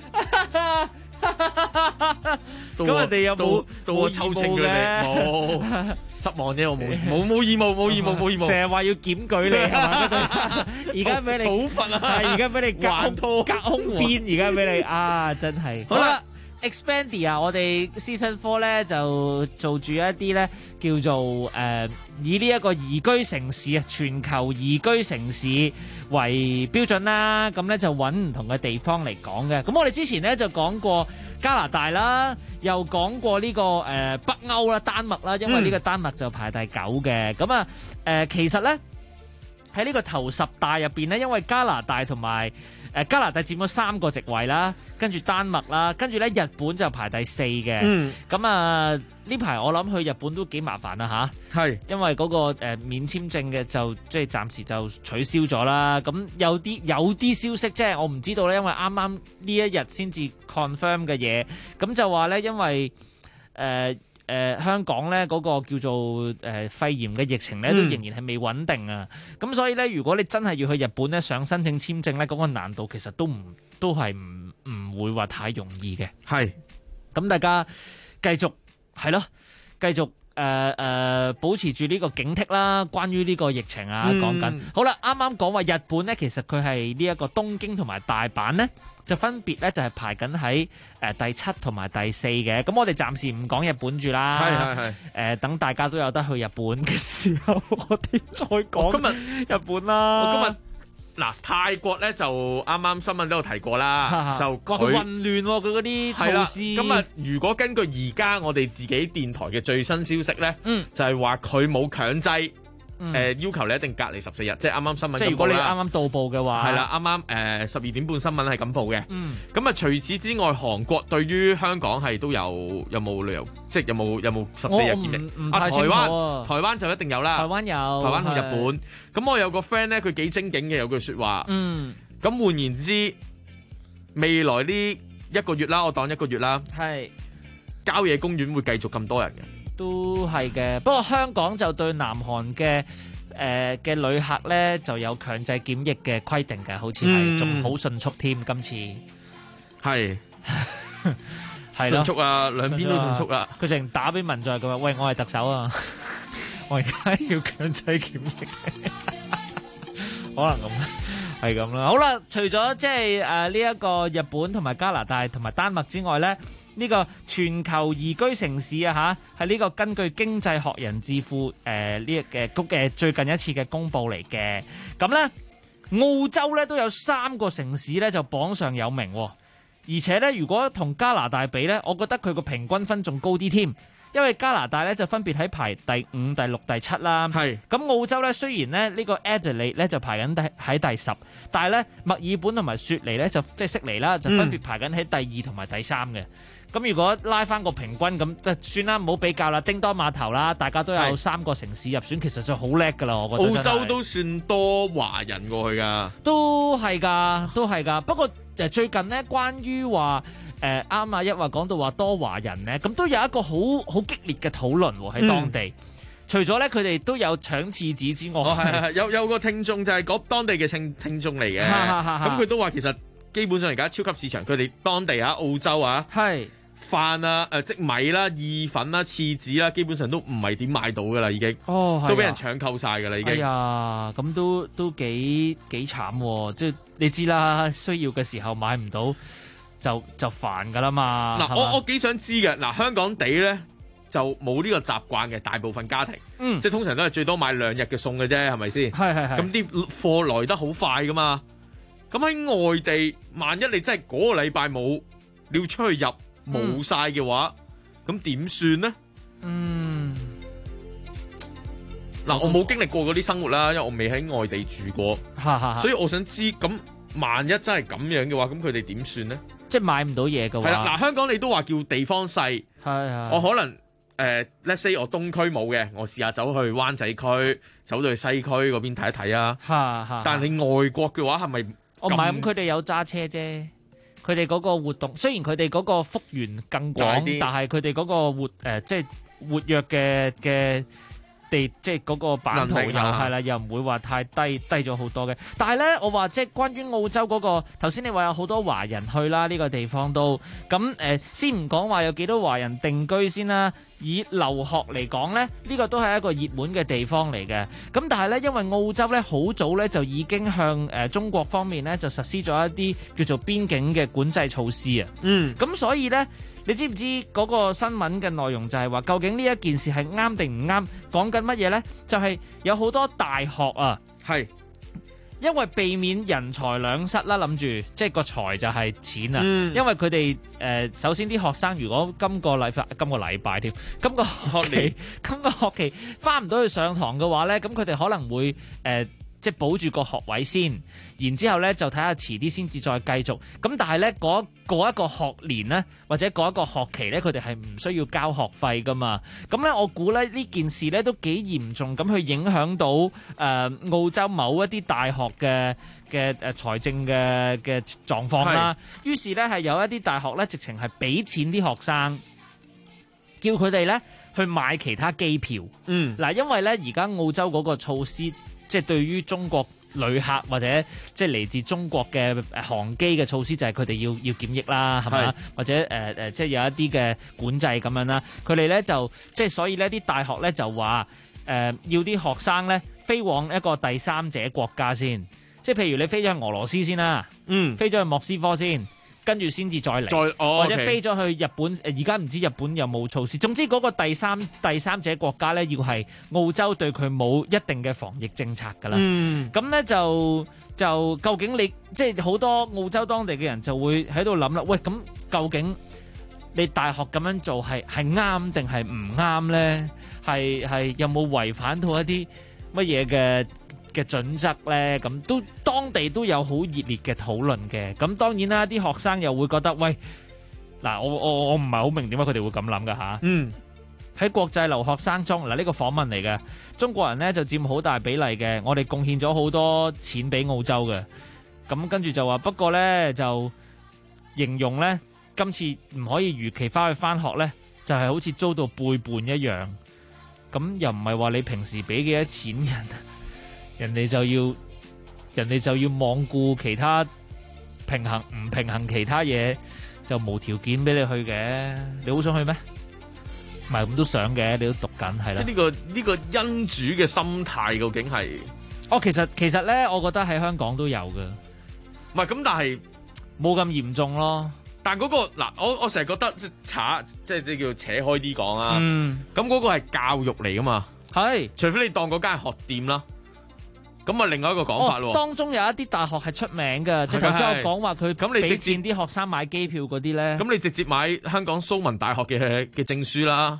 咁人哋有冇到我抽清佢哋？冇，失望啫，我冇義務。 成日話要檢舉你係嘛？而家俾你好罰啊！ 而家俾你隔空邊，而家俾你啊！真係好啦。Expandia 我哋 Season 4咧就做住一啲咧叫做以呢一個宜居城市啊，全球宜居城市為標準啦，咁咧就揾唔同嘅地方嚟講嘅。咁我哋之前咧就講過加拿大啦，又講過呢個北歐啦，丹麥啦，因為呢個丹麥就排第9嘅。咁啊其實咧喺呢個頭10大入邊咧，因為加拿大同埋加拿大佔咗3個席位啦，跟住丹麥啦，跟住咧日本就排第4嘅。咁啊呢排我諗去日本都幾麻煩啦吓，係因為嗰個免簽證嘅就即係暫時就取消咗啦。咁有啲消息即係我唔知道咧，因為啱啱呢一日先至 confirm 嘅嘢，咁就話咧因為香港咧嗰個叫做肺炎嘅疫情咧都仍然係未穩定啊，咁所以咧如果你真係要去日本咧想申請簽證咧，嗰個難度其實都係唔會話太容易嘅。係，咁大家繼續係咯，繼續保持住呢個警惕啦。關於呢個疫情啊，講緊好啦，啱啱講話日本咧，其實佢係呢一個東京同埋大阪咧，就分別咧就係排緊喺第7同埋第4嘅。咁我哋暫時唔講日本住啦，係等大家都有得去日本嘅時候，我哋再講今日日本啦。 我今日嗱泰國咧就啱啱新聞都有提過啦，就佢混亂喎，佢嗰啲措施。 咁啊，如果根據而家我哋自己電台嘅最新消息咧，就係話佢冇強制。要求你一定隔離14日，即係啱啱新聞。 即係如果你啱啱到埗嘅話， 係啦，啱啱12點半新聞係咁報嘅。咁啊，除此之外，韓國對於香港係都有冇旅遊，即係有冇14日檢疫？ 唔太清楚啊。 台灣就一定有啦。 台灣有。 台灣同日本。咁我有個 friend 咧，佢幾精警嘅，有句説話。咁換言之，未來呢1個月啦，我當1個月啦。 係。 郊野公園會繼續咁多人嘅。 都係嘅，不過香港就對南韓嘅旅客咧就有強制檢疫嘅規定嘅，好似係仲好迅速添。今次係迅速啊，兩邊都迅速啊！ 佢淨打俾文在咁話：喂，我係特首啊，我而家要強制檢疫，可能咁係咁啦。好啦，除咗即係呢一個日本同埋加拿大同埋丹麥之外咧。呢個全球宜居城市啊嚇，係呢個根據經濟學人智庫呢嘅最近一次嘅公佈嚟嘅。咁咧澳洲咧都有3個城市咧就榜上有名，而且咧如果同加拿大比咧，我覺得佢個平均分仲高啲添。 因為加拿大咧就分別喺排第5、第6、第7啦。 係咁澳洲咧雖然咧呢個 Adelaide 咧就排緊喺第10，但係咧墨爾本同埋雪梨咧就即係悉尼啦，就分別排緊喺第2同埋第3嘅。咁如果拉翻個平均咁，就算啦，唔好比較啦。叮當碼頭啦，大家都有3個城市入選，其實就好叻噶啦，我覺得。 澳洲都算多華人過去㗎， 都係㗎。不過就最近咧，關於話啱啊一話講到話多華人咧，咁都有一個好激烈嘅討論喎喺當地。除咗咧，佢哋都有搶廁紙之外， 係有個聽眾就係嗰當地嘅聽眾嚟嘅，咁佢都話其實基本上而家超級市場，佢哋當地澳洲係。 飯啊，即米啦、意粉啦、廁紙啦，基本上都唔係點買到噶啦，已經，都俾人搶購晒噶啦，已經。哎呀，咁都幾慘喎！即係你知啦，需要嘅時候買唔到就煩噶啦嘛。 嗱，我幾想知嘅，嗱，香港地咧就冇呢個習慣嘅，大部分家庭，即係通常都係最多買2日嘅餸嘅啫，係咪先？ 係。 咁啲貨來得好快噶嘛。咁喺外地，萬一你真係嗰個禮拜冇，你要出去入。冇晒嘅話，咁點算呢？嗱，我冇經歷過嗰啲生活啦，因為我未喺外地住過，所以我想知，咁萬一真係咁樣嘅話，咁佢哋點算呢？ 即係買唔到嘢嘅話， 係啦，嗱，香港你都話叫地方細，我可能let's say 我東區冇嘅，我試下走去灣仔區，走到去西區嗰邊睇一睇啊。但係你外國嘅話係咪？ 唔係咁，佢哋有揸車啫。佢哋嗰個活動，雖然佢哋嗰個幅員更廣，但係佢哋嗰個即係活躍嘅地，即係嗰個版圖又係啦，又唔會話太低咗好多嘅。但係咧，我話即係關於澳洲嗰個，頭先你話有好多華人去啦，呢個地方都咁先唔講話有幾多華人定居先啦。以留學嚟講咧，呢個都係一個熱門嘅地方嚟嘅。咁但係咧，因為澳洲咧好早咧就已經向中國方面咧就實施咗一啲叫做邊境嘅管制措施啊。咁所以咧，你知唔知嗰個新聞嘅內容就係話，究竟呢一件事係啱定唔啱？講緊乜嘢咧？就係有好多大學啊， 係。 因為避免人財兩失啦，諗住即係個財就係錢啊。因為佢哋首先啲學生如果今個禮拜添，今個學期翻唔到去上堂嘅話咧，咁佢哋可能會即係保住個學位先，然之後咧就睇下遲啲先至再繼續。咁但係咧嗰一個學年咧，或者嗰一個學期咧，佢哋係唔需要交學費噶嘛。咁咧我估咧呢件事咧都幾嚴重咁去影響到澳洲某一啲大學嘅財政嘅狀況啦。於是咧係有一啲大學咧直情係俾錢啲學生，叫佢哋咧去買其他機票。嗱，因為咧而家澳洲嗰個措施。即係對於中國旅客或者即係嚟自中國嘅航機嘅措施，就係佢哋要檢疫啦，係咪？或者即係有一啲嘅管制咁樣啦。佢哋咧就即係所以呢啲大學咧就話要啲學生咧飛往一個第三者國家先，即係譬如你飛咗去俄羅斯先啦，飛咗去莫斯科先。跟住先至再嚟，或者飛咗去日本。而家唔知日本有冇措施。總之嗰個第三者國家咧，要係澳洲對佢冇一定嘅防疫政策㗎啦。咁咧就究竟你即係好多澳洲當地嘅人就會喺度諗啦。喂，咁究竟你大學咁樣做係啱定係唔啱咧？係有冇違反到一啲乜嘢嘅準則咧？咁都當地都有好熱烈嘅討論嘅。咁當然啦，啲學生又會覺得，喂，嗱，我唔係好明點解佢哋會咁諗噶吓。喺國際留學生中，嗱，呢個訪問嚟嘅，中國人咧就佔好大比例嘅。我哋貢獻咗好多錢俾澳洲嘅。咁跟住就話，不過咧就形容咧今次唔可以如期翻學咧，就係好似遭到背叛一樣。咁又唔係話你平時俾幾多錢人哋就要罔顧其他唔平衡其他嘢，就無條件俾你去嘅。你好想去咩？唔係咁都想嘅，你都讀緊係啦。 即係呢個恩主嘅心態究竟係？ 其實咧，我覺得喺香港都有嘅。 唔係咁，但係冇咁嚴重咯。 但嗰個嗱，我成日覺得即係叫扯開啲講啊。咁嗰個係教育嚟噶嘛？ 係， 除非你當嗰間係學店啦。咁啊，另外一個講法咯。 當中有一啲大學係出名嘅，即係頭先我講話佢咁你俾錢啲學生買機票嗰啲咧。 咁你直接買香港蘇文大學嘅證書啦。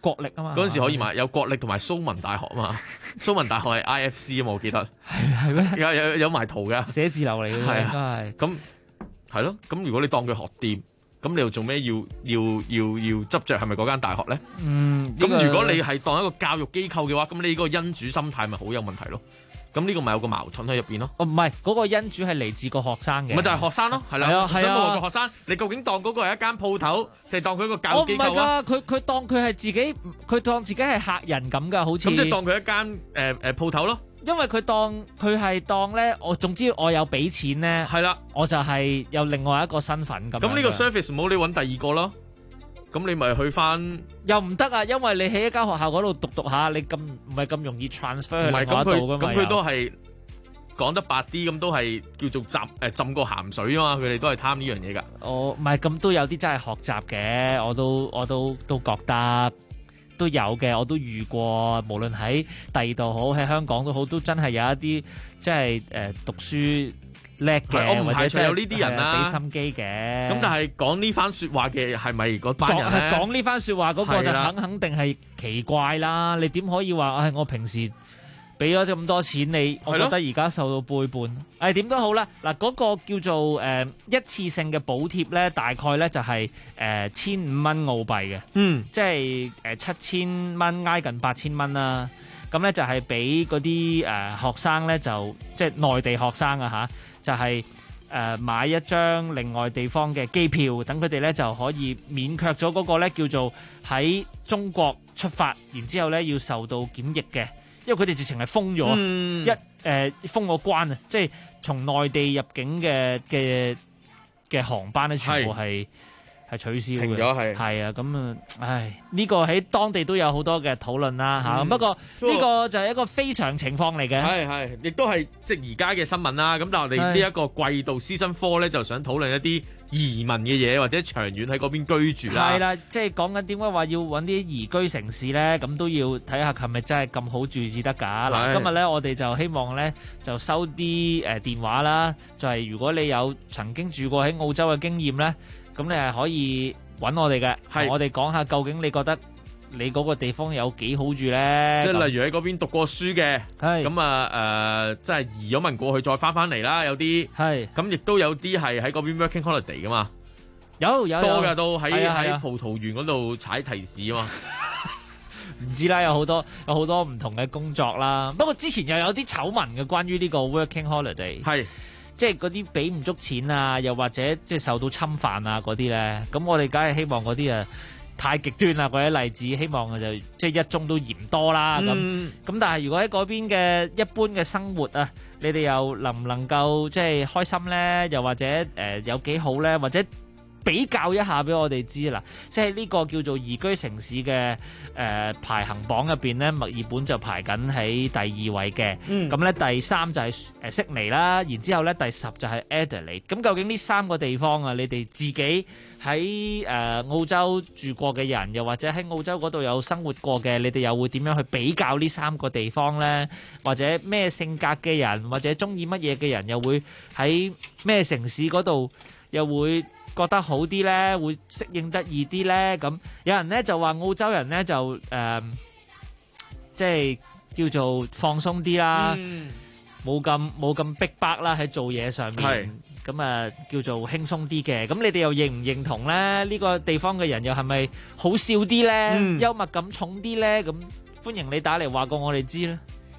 國力啊嘛， 嗰陣時可以買有國力同埋蘇文大學啊嘛，蘇文大學係 IFC 啊嘛，我記得係咩？ 有埋圖嘅寫字樓嚟嘅， 係應該係咁係咯。咁如果你當佢學店，咁你又做咩要執着係咪嗰間大學咧？咁如果你係當一個教育機構嘅話，咁你呢個恩主心態咪好有問題咯？咁呢個咪有個矛盾喺入邊咯？ 哦，唔係嗰個恩主係嚟自個學生嘅， 咪就係學生咯，係啦， 係啊， 個學生，你究竟當嗰個係一間鋪頭，定係當佢一個教育機構啊？ 唔係㗎，佢當佢係自己，佢當自己係客人咁㗎，好似咁即係當佢一間鋪頭咯。 因為佢係當咧，我總之我有俾錢咧， 係啦， 我就係有另外一個身份咁。 咁呢個 service 冇你揾第二個咯。咁你咪去翻又唔得啊，因為你喺一間學校嗰度讀下，你咁唔係咁容易 transfer 去另外一度㗎嘛。 咁佢都係講得白啲，咁都係叫做浸過鹹水啊嘛。佢哋都係貪呢樣嘢㗎。 唔係咁都有啲真係學習嘅，我都覺得都有嘅，我都遇過。無論喺第二度好，喺香港都好，都真係有一啲即係讀書叻嘅， 我唔排除有呢啲人啦， 俾心機嘅。 咁但係講呢番説話嘅係咪嗰班人咧？ 講呢番説話嗰個就肯定係奇怪啦！你點可以話我平時俾咗咁多錢你，我覺得而家受到背叛。點都好啦，嗱嗰個叫做一次性嘅補貼咧，大概咧就係1,500蚊澳幣嘅，即係7000蚊，挨近8000蚊啦。咁咧就係俾嗰啲學生咧，就即係內地學生啊嚇。就係買一張另外地方嘅機票，等佢哋咧就可以免卻咗嗰個咧叫做喺中國出發，然之後咧要受到檢疫嘅，因為佢哋直情係封咗封個關啊，即係從內地入境嘅航班咧，全部係取消嘅， 停咗係啊，咁呢個喺當地都有好多嘅討論啦嚇。不過呢個就係一個非常情況嚟嘅， 係，亦都係即係而家嘅新聞啦。咁但係我哋呢一個季度Season 4咧，就想討論一啲移民嘅嘢，或者長遠喺嗰邊居住啦。 係啦，即係講緊點解話要揾啲宜居城市咧，咁都要睇下係咪真係咁好住至得㗎。嗱，今日咧我哋就希望咧就收啲電話啦，就係如果你有曾經住過喺澳洲嘅經驗咧。咁你係可以揾我哋嘅，同我哋講下究竟你覺得你嗰個地方有幾好住咧？ 即係例如喺嗰邊讀過書嘅，咁即係移咗民過去再翻嚟啦，有啲係， 咁亦都有啲係喺嗰邊 working holiday 噶嘛， 有多㗎都喺葡萄園嗰度踩提士啊嘛， 唔知啦，有好多唔同嘅工作啦。不過之前又有啲醜聞嘅，關於呢個 working holiday 係。 即係嗰啲俾唔足錢啊，又或者即係受到侵犯啊嗰啲咧，咁我哋梗係希望嗰啲太極端啦嗰啲例子，希望就即係一宗都嫌多啦咁。但係如果喺嗰邊嘅一般嘅生活啊，你哋又能唔能夠即係開心咧？又或者有幾好咧？或者比較一下俾我哋知啦，即係呢個叫做宜居城市嘅排行榜入邊咧，墨爾本就排緊喺第2位嘅。咁咧第3就係悉尼啦，然之後咧第10就係 Adelaide。咁究竟呢3個地方啊，你哋自己喺澳洲住過嘅人，又或者喺澳洲嗰度有生活過嘅，你哋又會點樣去比較呢3個地方咧？或者咩性格嘅人，或者中意乜嘢嘅人，又會喺咩城市嗰度又會覺得好啲咧，會適應得易啲咧？咁有人咧就話澳洲人咧就即係叫做放鬆啲啦，冇咁逼迫啦喺做嘢上面，咁叫做輕鬆啲嘅。咁你哋又認唔認同咧？呢個地方嘅人又係咪好笑啲咧？幽默感重啲咧？咁歡迎你打嚟話過我哋知啦。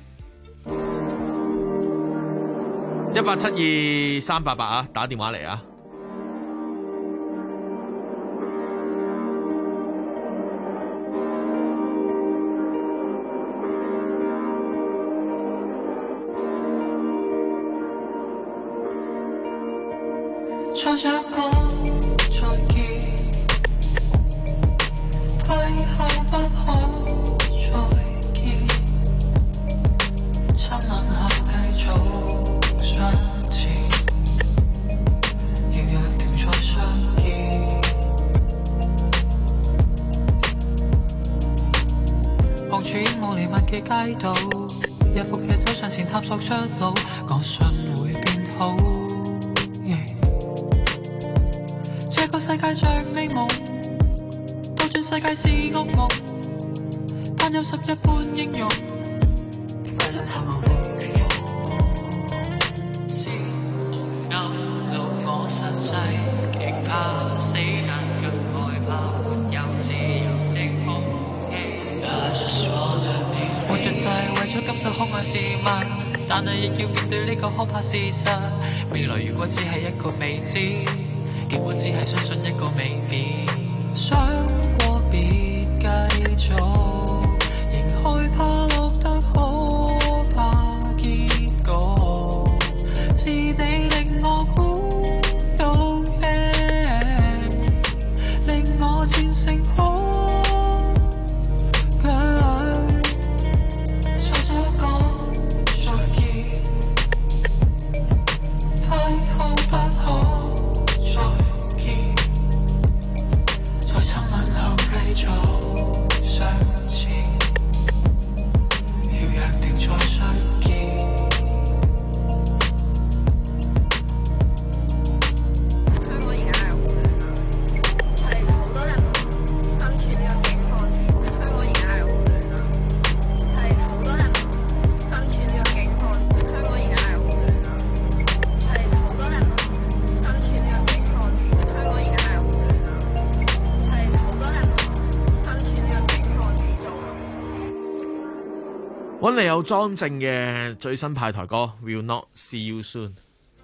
1872388啊，打電話嚟啊！ 再唱歌再見，閉口不可再見，親吻後繼續向前，要約定再相見。望住霧彌漫嘅街道，日復日走上前探索出路，我信會變好。這個世界像美夢，到盡世界是惡夢， 有11般英勇。暗路我實際極怕死，但更害怕沒有自由的空氣。活着就係為咗感受可愛事物，但係亦要面對呢個可怕事實。未來如果只係一個未知，結果只係相信一個未必。想過別繼續，仍害怕落得可怕結局。是你令我鼓勇氣，令我戰勝恐懼。再做一個再見，批後不可再見。在親吻後繼續向前，要約定再相見。香港而家係好亂啊，係好多人身處呢個境況之中。香港而家係好亂啊，係好多人身處呢個境況。香港而家係好亂啊，係好多人身處呢個境況。香港而家係好亂啊。係好多人身處呢個境況之中。 揾嚟有莊正嘅最新派台歌 Will Not See You Soon。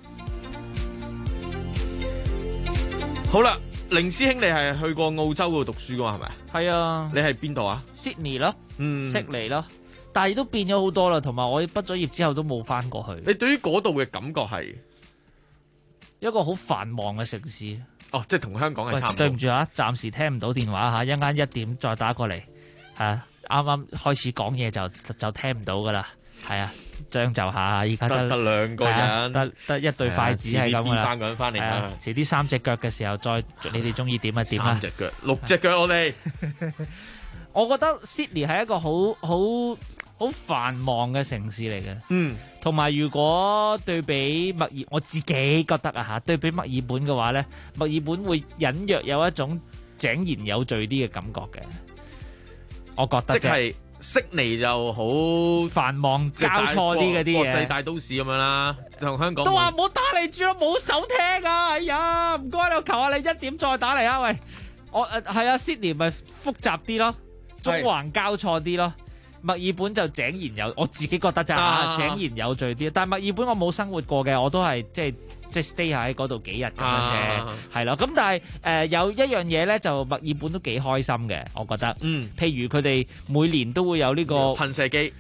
好啦，凌師兄你係去過澳洲嗰度讀書噶嘛？係咪？ 係啊。 你係邊度啊？ Sydney 咯， 悉尼咯，但係都變咗好多啦。同埋我畢咗業之後都冇翻過去。 你對於嗰度嘅感覺係一個好繁忙嘅城市。 哦，即係同香港係差唔多。 對唔住啊，暫時聽唔到電話嚇，一陣間1點再打過嚟嚇。啱啱開始講嘢就聽唔到噶啦，係啊，將就下，而家得兩個人， 得一對筷子係咁噶啦。 翻個人翻嚟啦， 遲啲3隻腳嘅時候再，你哋中意點啊點啊。 3隻腳6隻腳我哋。 我覺得 Sydney 係一個好繁忙嘅城市嚟嘅，同埋如果對比墨爾，我自己覺得啊嚇，對比墨爾本嘅話咧，墨爾本會隱約有一種井然有序啲嘅感覺嘅。我覺得即係悉尼就好繁忙交錯啲嗰啲嘢， 國際大都市咁樣啦，同香港都話冇打嚟住咯，冇手聽啊！哎呀，唔該你，求下你1點再打嚟啊！喂，我係啊 Sydney 咪複雜啲咯，縱橫交錯啲咯。墨爾本就井然有，我自己覺得咋井然有序啲。但係墨爾本我冇生活過嘅，我都係即係 stay 喺嗰度幾日咁樣啫，係咯。咁但係有一樣嘢咧，就墨爾本都幾開心嘅，我覺得。譬如佢哋每年都會有呢個噴射機，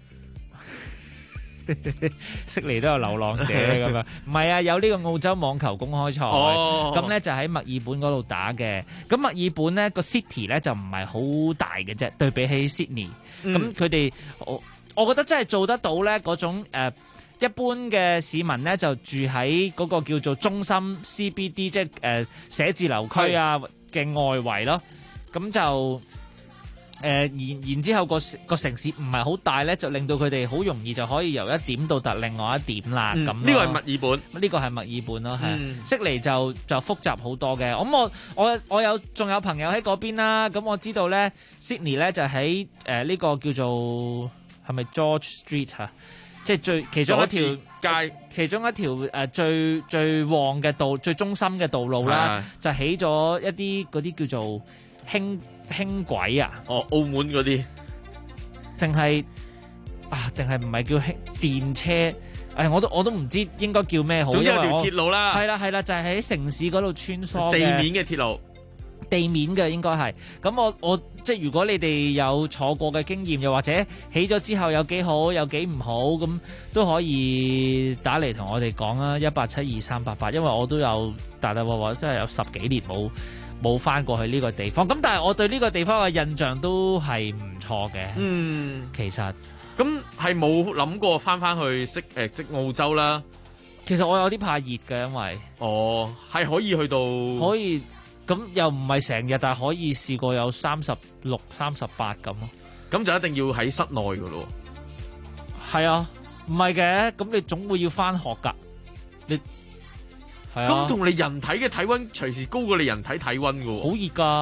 悉尼都有流浪者咁樣。唔係啊，有呢個澳洲網球公開賽，咁咧就喺墨爾本嗰度打嘅。咁墨爾本咧個 city 咧就唔係好大嘅啫，對比起 Sydney。咁佢哋我覺得真係做得到咧嗰種一般嘅市民咧就住喺嗰個叫做中心 CBD， 即係寫字樓區啊嘅外圍咯。咁就然之後個城市唔係好大咧，就令到佢哋好容易就可以由一點到達另外一點啦。咁呢個係墨爾本， 呢個係墨爾本咯，係。悉尼就複雜好多嘅。咁我仲有朋友喺嗰邊啦。咁我知道咧，悉尼咧就喺呢個叫做係咪 George Street 啊？即係其中一條街，其中一條最旺嘅道，最中心嘅道路啦，就起咗一啲嗰啲叫做輕軌啊！ 澳門嗰啲， 定係唔係叫電車？我都唔知應該叫咩好。 總之有條鐵路啦， 係啦，就係喺城市嗰度穿梭地面嘅鐵路， 地面嘅應該係。咁我即係如果你哋有坐過嘅經驗，又或者起咗之後有幾好有幾唔好，咁都可以打嚟同我哋講啊！1872388，因為我都有大話真係有10幾年冇翻過去呢個地方，咁但係我對呢個地方嘅印象都係唔錯嘅。其實咁係冇諗過翻去即澳洲啦。 其實我有啲怕熱嘅，因為係可以去到可以咁又唔係成日，但係可以試過有36、38咁咯。 咁就一定要喺室內噶咯。 係啊，唔係嘅，咁你總會要翻學噶，你。咁同你人體嘅體溫隨時高過你人體體溫㗎喎， 好熱㗎，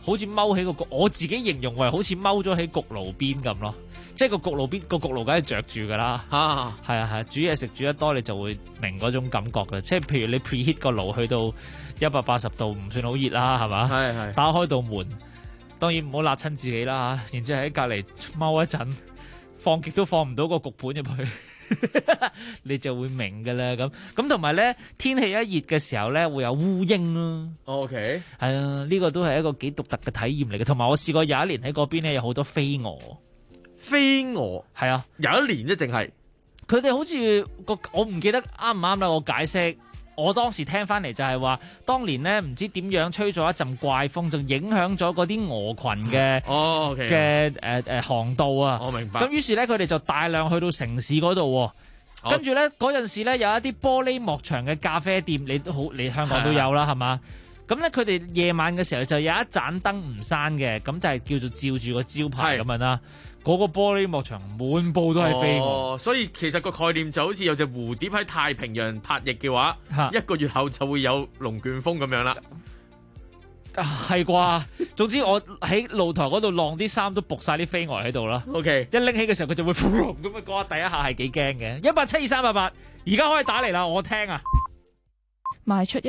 好似踎喺個我自己形容為好似踎咗喺焗爐邊咁咯。即係個焗爐邊個焗爐梗係着住㗎啦，係啊，煮嘢食煮得多你就會明嗰種感覺嘅。即係譬如你 preheat 個爐去到180度唔算好熱啦，係嘛？係打開道門，當然唔好辣親自己啦嚇。然之後喺隔離踎一陣，放極都放唔到個焗盤入去，你就會明㗎啦。咁同埋咧，天氣一熱嘅時候咧，會有烏蠅咯。 OK， 係啊，呢個都係一個幾獨特嘅體驗嚟嘅。同埋我試過有一年喺嗰邊咧，有好多飛蛾。 飛蛾係啊， 有一年啫，淨係佢哋好似我唔記得啱唔啱啦。我解釋，我當時聽翻嚟就係話，當年咧唔知點樣吹咗一陣怪風，就影響咗嗰啲蛾群嘅航道啊。我明白。咁於是咧，佢哋就大量去到城市嗰度。跟住咧嗰陣時咧，有一啲玻璃幕牆嘅咖啡店，你香港都有啦，係嘛？咁咧，佢哋夜晚嘅時候就有一盞燈唔閂嘅，咁就係叫做照住個招牌咁樣啦。嗰個玻璃幕牆滿布都係飛蛾， 所以其實個概念就好似有隻蝴蝶喺太平洋拍翼嘅話，1個月後就會有龍捲風咁樣啦。 係啩？總之我喺露台嗰度晾啲衫都仆晒啲飛蛾喺度啦。 OK， 一拎起嘅時候佢就會咁樣，嗰下第一下係幾驚嘅。1872388，而家可以打嚟啦，我聽啊！ 賣出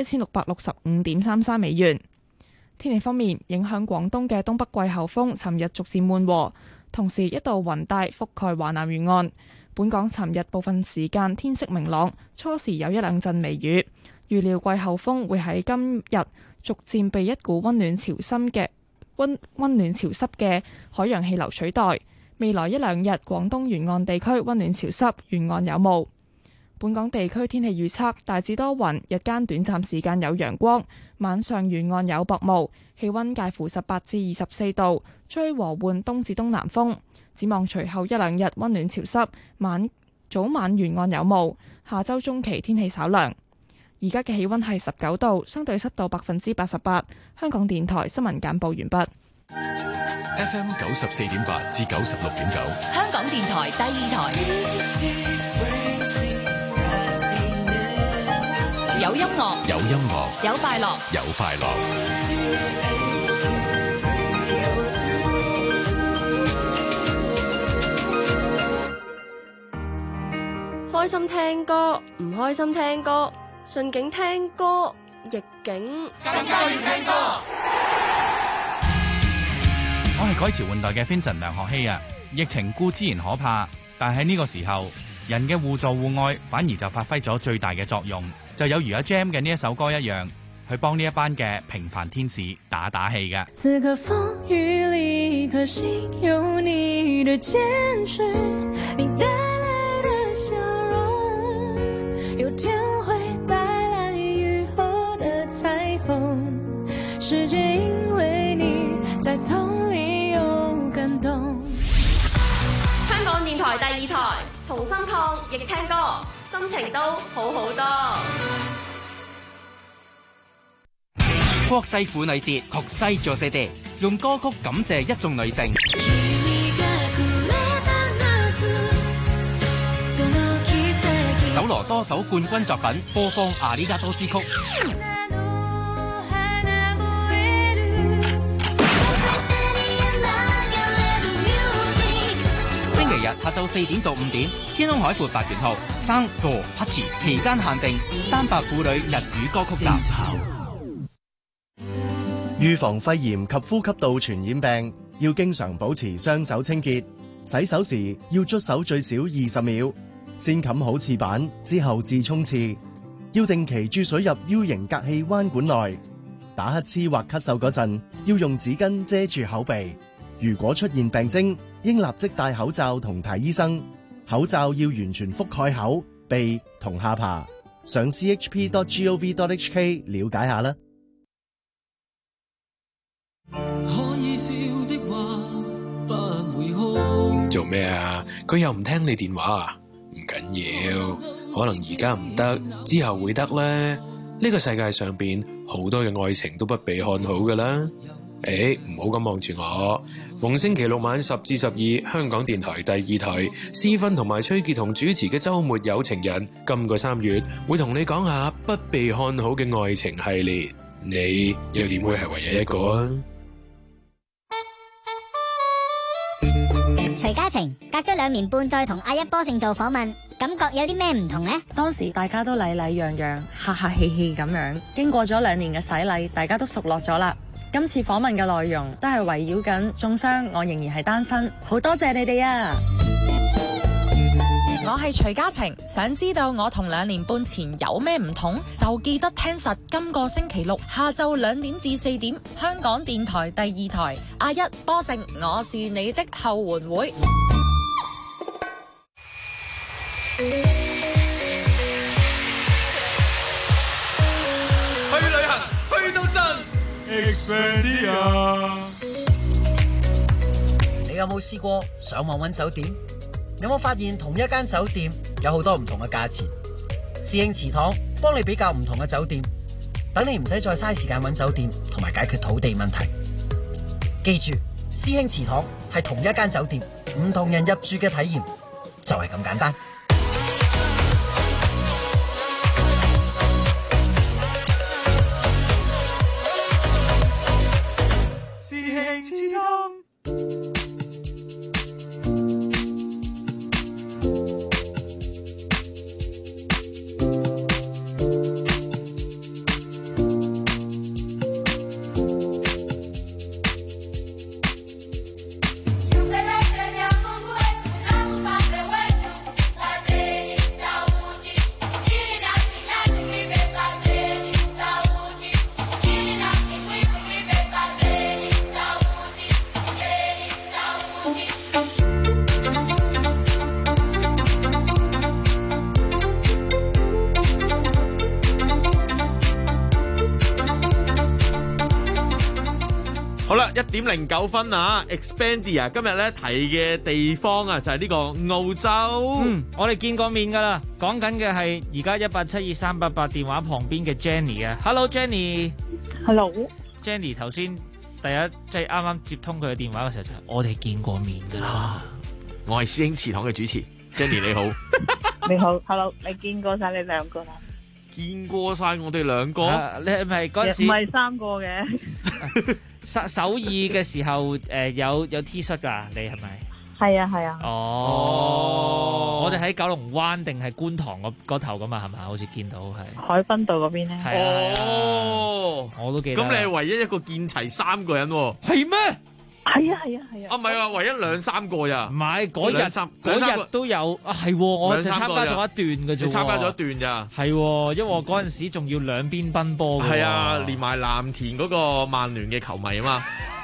1665.33美元。天氣方面，影響廣東嘅東北季候風尋日逐漸緩和，同時一道雲帶覆蓋華南沿岸。本港尋日部分時間天色明朗，初時有一兩陣微雨。預料季候風會喺今日逐漸被一股溫暖潮濕嘅海洋氣流取代。未來一兩日，廣東沿岸地區溫暖潮濕，沿岸有霧。本港地區天氣預測大致多雲，日間短暫時間有陽光，晚上沿岸有薄霧，氣溫介乎18至24度，吹和緩東至東南風。展望隨後一兩日溫暖潮濕，早晚沿岸有霧。下周中期天氣稍涼。而家嘅氣溫係19度，相對濕度88%。香港電台新聞簡報完畢。 FM 94.8至96.9， 香港電台第二台。有音樂，有快樂， 開心聽歌，唔開心聽歌，順境聽歌，逆境更加要聽歌。 我係改朝換代嘅 Vincent 梁學希啊！疫情固之然可怕，但喺呢個時候，人嘅互助互愛反而就發揮咗最大嘅作用。就有如阿 Jam 嘅呢一首歌一樣，去幫呢一班嘅平凡天使打氣嘅。 此刻風雨裏，一顆心有你的堅持，你帶來的笑容，有天會帶來雨後的彩虹。世界因為你在痛裏有感動。 香港電台第二台，同心抗疫聽歌。心情都好好多。 國際婦女節，學西做四地，用歌曲感謝一眾女性。搜羅多首冠軍作品，播放阿里加多之曲。星期日下晝4點到5點，天空海闊8月號生個 Party 期間限定300婦女日語歌曲集。 預防肺炎及呼吸道傳染病，要經常保持雙手清潔，洗手時要捽手最少20秒，先冚好廁板之後至沖廁，要定期注水入 U 型隔氣彎管內。打乞嗤或咳嗽嗰陣，要用紙巾遮住口鼻。如果出現病徵，應立即戴口罩同睇醫生。口罩要完全覆蓋口、鼻同下巴。上 chp.gov.hk 了解下啦。 可以笑的話不會哭。做咩啊？佢又唔聽你電話啊？唔緊要，可能而家唔得，之後會得咧。呢個世界上邊好多嘅愛情都不被看好噶啦。唔好咁望住我。逢星期六晚10至12，香港電台第二台，思芬同埋崔潔彤主持嘅周末有情人，今個3月會同你講下不被看好嘅愛情系列。你又點會係唯一一個啊？ 徐嘉晴，隔咗2年半再同阿一波勝做訪問，感覺有啲咩唔同呢？ 當時大家都禮禮讓讓、客客氣氣咁樣，經過咗2年嘅洗禮，大家都熟絡咗啦。今次訪問嘅內容都係圍繞緊中傷，我仍然係單身，好多謝你哋啊！我係徐嘉晴，想知道我同2年半前有咩唔同，就記得聽實今個星期六下晝2點至4點，香港電台第2台阿一波勝，我是你的後援會。 去旅行去到真 Expedia。 你有冇試過上網揾酒店？有冇發現同一間酒店有好多唔同嘅價錢？侍應祠堂幫你比較唔同嘅酒店，等你唔使再嘥時間揾酒店同埋解決土地問題。記住，師兄祠堂係同一間酒店，唔同人入住嘅體驗就係咁簡單。 師兄祠堂。 好啦，1:09啊 ，Expedia 今日咧提嘅地方啊，就係呢個澳洲。 我哋見過面噶啦，講緊嘅係而家1872388電話旁邊嘅 Jenny 啊。Hello Jenny。Hello。Jenny 頭先第一即係啱啱接通佢嘅電話嘅時候就係我哋見過面噶啦。 我係師兄祠堂嘅主持 Jenny 你好。 你好 ，Hello， 你見過晒你2個啦？ 見過晒我哋2個。 你係咪嗰陣時？ 唔係3個嘅。 首爾嘅時候，有 T 恤㗎，你係咪？ 係啊係啊。 哦，我哋喺九龍灣定係觀塘嗰頭㗎嘛，係咪？好似見到係海濱道嗰邊咧。 係啊。 哦， 我都記得。 咁你係唯一一個見齊3個人喎。 係咩？ 係啊係啊係啊。 啊唔係啊，唯一2、3個咋？ 唔係嗰日都有啊，係我就參加咗一段嘅啫。 你參加咗一段咋？ 係，因為我嗰陣時仲要兩邊奔波嘅。 係啊，連埋藍田嗰個曼聯嘅球迷啊嘛。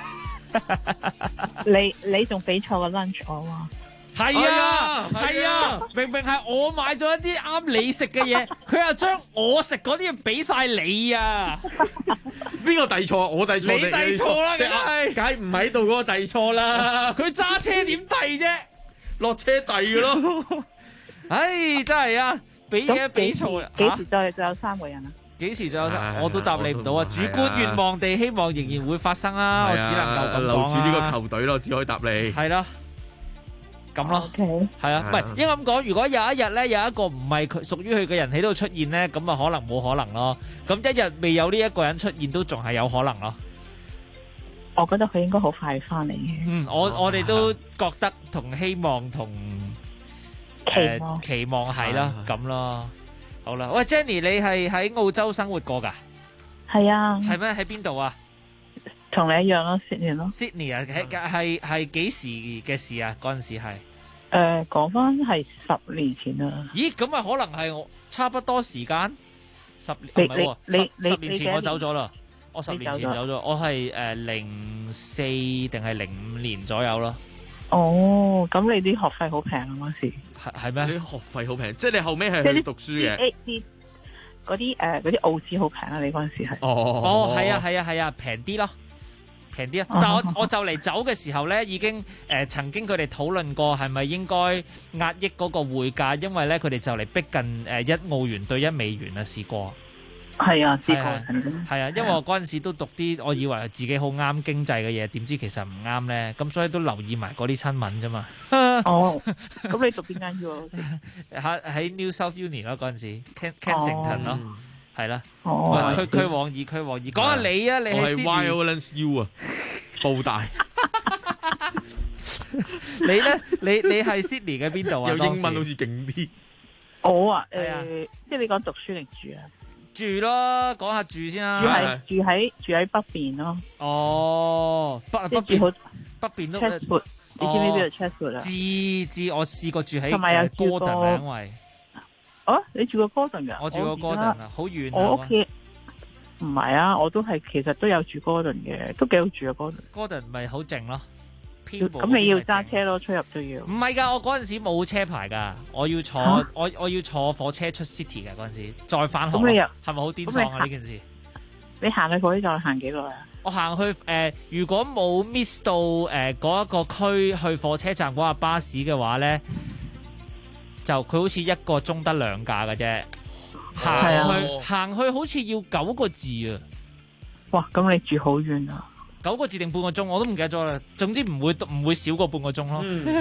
你仲俾錯個 lunch 我喎。 係啊，係啊，明明係我買咗一啲啱你食嘅嘢，佢又將我食嗰啲嘢俾晒你啊！ 邊個遞錯？我遞錯。 你遞錯啦，梗係唔喺度嗰個遞錯啦。 佢揸車點遞啫？ 落車遞嘅咯。 唉，真係啊，俾嘢俾錯啊！ 幾時再有3個人啊？ 幾時再有3？我都答你唔到啊！主觀願望地希望仍然會發生啊！我只能夠咁講留住呢個球隊咯，只可以答你。 係咯。咁咯，係啊，唔係應該咁講。如果有一日咧，有一個唔係佢屬於佢嘅人喺度出現咧，咁啊可能冇可能咯。咁一日未有呢一個人出現，都仲係有可能咯。 我覺得佢應該好快翻嚟嘅。 我哋都覺得同希望同期望係啦，咁咯。好啦，喂 Jenny，你係喺澳洲生活過㗎？ 係啊。 係咩？喺邊度啊？ 同你一樣咯 ，Sydney 咯。 Sydney 啊，係幾時嘅事啊？嗰陣時係講翻係10年前啦。 咦，咁啊可能係我差不多時間10年，唔係喎，10年前我走咗啦。我10年前走咗，我係04定係05年左右咯。 哦，咁你啲學費好平啊嗰時。 係咩？ 你學費好平，即係你後尾係去讀書嘅。 嗰啲澳紙好平啊！你嗰陣時係。 哦，係啊，平啲咯。平啲啊！但係我就嚟走嘅時候咧，已經曾經佢哋討論過係咪應該壓抑嗰個匯價，因為咧佢哋就嚟逼近1澳元對1美元啊！試過。 係啊，試過。 係啊，因為我嗰陣時都讀啲，我以為自己好啱經濟嘅嘢，點知其實唔啱咧，咁所以都留意埋嗰啲新聞啫嘛。 哦，咁你讀邊間 U 啊？ 喺 New South Uni 咯，嗰陣時 Kensington 咯。係啦，區往義，講下你啊，你係 Violence U 啊，報大。 你咧？你係 Sydney 嘅邊度啊？ 有英文好似勁啲。 我啊， 係啊即係你講讀書定住啊？ 住咯，講下住先啦。 住喺北邊咯。 哦，北邊北邊都。 Chatswood，你知唔知邊度 Chatswood 啊？ 知，我試過住喺同埋有住過 Gordon 啊，因為你住過 Gordon 㗎？ 我住過 Gordon 啊，好遠啊。 我屋企唔係啊，我都係其實都有住 Gordon 嘅，都幾好住啊 Gordon。 Gordon 咪好靜咯。 咁你要揸車咯，出入都要。 唔係㗎，我嗰陣時冇車牌㗎，我要坐我要坐火車出 City 嘅嗰陣時，再返學。咁你又係咪好癲喪啊？呢件事？你行去火車站行幾耐啊？我行去如果冇 miss 到嗰一個區去火車站嗰架巴士嘅話咧，就佢好似1個鐘得2架嘅啫。行去好似要9個字啊！ 哇！咁你住好遠啊 ！9個字定半個鐘我都唔記得咗啦。總之唔會少過半個鐘咯。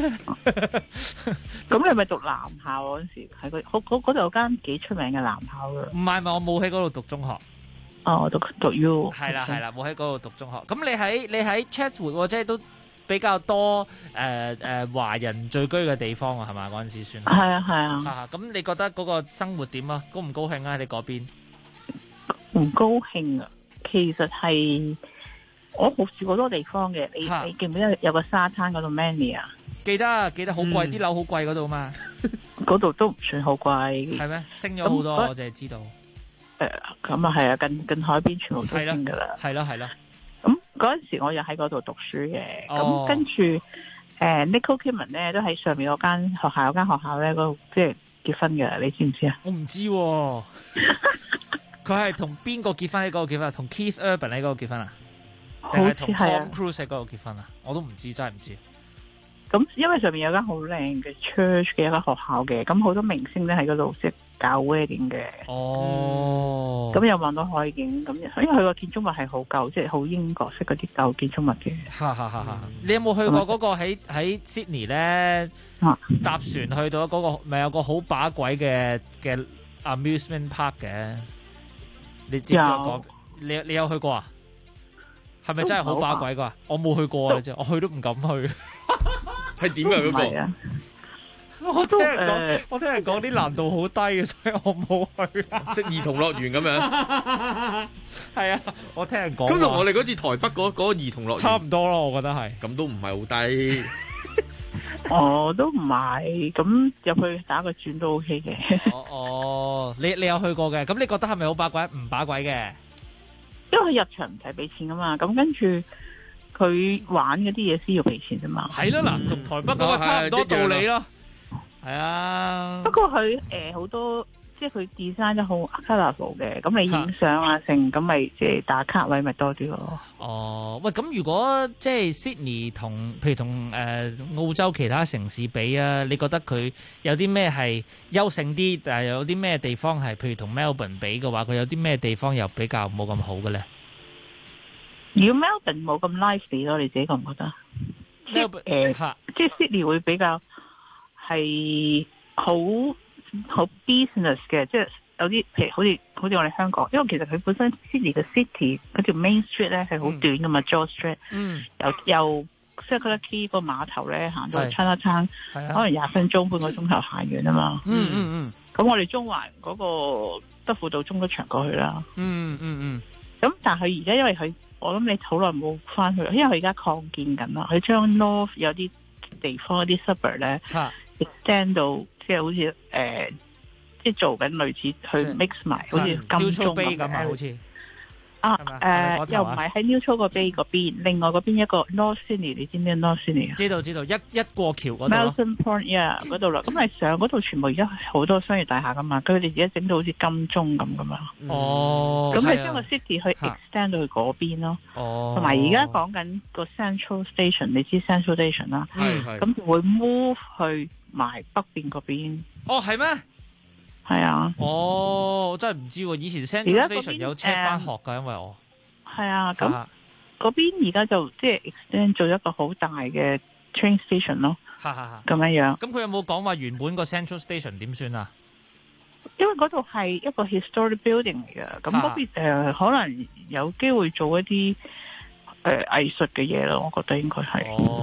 咁你咪讀男校嗰陣時，喺嗰度有間幾出名嘅男校㗎。 唔係，我冇喺嗰度讀中學。 哦，讀 U。 係啦，冇喺嗰度讀中學。咁你喺 Chatswood 即係都比較多華人聚居嘅地方啊，係嘛？嗰陣時算係啊。 咁你覺得嗰個生活點啊？高唔高興啊？你嗰邊？ 唔高興啊！其實係我冇住過多地方嘅。你記唔記得有個沙灘嗰度 Manly 啊？記得好貴，啲樓好貴嗰度嘛。嗰度都唔算好貴。係咩？升咗好多，我淨係知道。咁啊係啊，近海邊全部都升噶啦。係咯。咁嗰陣時我又喺嗰度讀書嘅，咁跟住Nicole Kidman 咧都喺上面嗰間學校咧嗰度即係結婚嘅，你知唔知啊？我唔知喎。佢係同邊個結婚喺嗰度結婚？同 Keith Urban 喺嗰度結婚啊？定係同 Tom Cruise 喺嗰度結婚啊？我都唔知，真係唔知。咁因為上面有間好靚嘅 church 嘅一間學校嘅，咁好多明星咧喺嗰度即係搞 wedding 嘅。哦。咁又望到海景，咁因為佢個建築物係好舊，即係好英國式嗰啲舊建築物嘅。你有冇去過嗰個喺 Sydney 咧？搭船去到嗰個咪有個好把鬼嘅 amusement park 嘅？你知唔知我講？你有去過啊？係咪真係好把鬼㗎？我冇去過啊！我去都唔敢去。係點㗎嗰個？我聽人講啲難度好低嘅，所以我冇去。即係兒童樂園咁樣。係啊，我聽人講。咁同我哋嗰次台北嗰個兒童樂園差唔多咯，我覺得係。咁都唔係好低。都唔係，咁入去打個轉都 OK 嘅。你有去過嘅，咁你覺得係咪好把鬼？唔把鬼嘅，因為佢入場唔使俾錢噶嘛，咁跟住佢玩嗰啲嘢先要俾錢啫嘛。係咯，嗱，同台北嗰個差唔多道理咯。係啊，不過佢好多，即係佢 design 得好 colourful 嘅，咁你影相啊成，咁咪即係打卡位咪多啲咯。喂，咁如果即係 Sydney 譬如同澳洲其他城市比啊，你覺得佢有啲咩係優勝啲？但係有啲咩地方係譬如同 Melbourne 比嘅話，佢有啲咩地方又比較冇咁好嘅咧？如果 Melbourne 冇咁 lively 咯，你自己覺唔覺得？即係 Sydney 會比較係好 business 嘅，即係有啲譬如好似我哋香港，因為其實佢本身 Sydney 嘅 city 嗰條 Main Street 咧係好短噶嘛，George Street，由 Circular Quay 個碼頭咧行到 Chinatown，可能20分鐘半個鐘頭行完啊嘛。咁我哋中環嗰個德輔道中都長過去啦。咁但係而家因為我諗你好耐冇翻去，因為佢而家擴建緊啦，佢將 North 有啲地方一啲 suburb 咧 extend 到即係好似即係做緊類似去 mix 埋，好似金鐘咁好似又唔係喺 Neutral 個 Bay 嗰邊，另外嗰邊一個 North Sydney， 你知唔知 North Sydney 啊？知道一過橋嗰度 Melton Point 嗰度啦。咁係上嗰度全部而家好多商業大廈噶嘛，佢哋而家整到好似金鐘咁噶嘛。咁你將個 city 去 extend 到去嗰邊咯。同埋而家講緊個 Central Station， 你知 Central Station 啦。咁就會 move 去埋北邊嗰邊。係咩？係啊，我真係唔知喎。以前 Central Station 有車翻學噶，因為我係啊，咁嗰邊而家就即係 extend 做一個好大嘅 train station 咯，咁樣。咁佢有冇講話原本個 Central Station 點算啊？因為嗰度係一個 historic building 嚟嘅，咁嗰邊可能有機會做一啲藝術嘅嘢咯，我覺得應該係。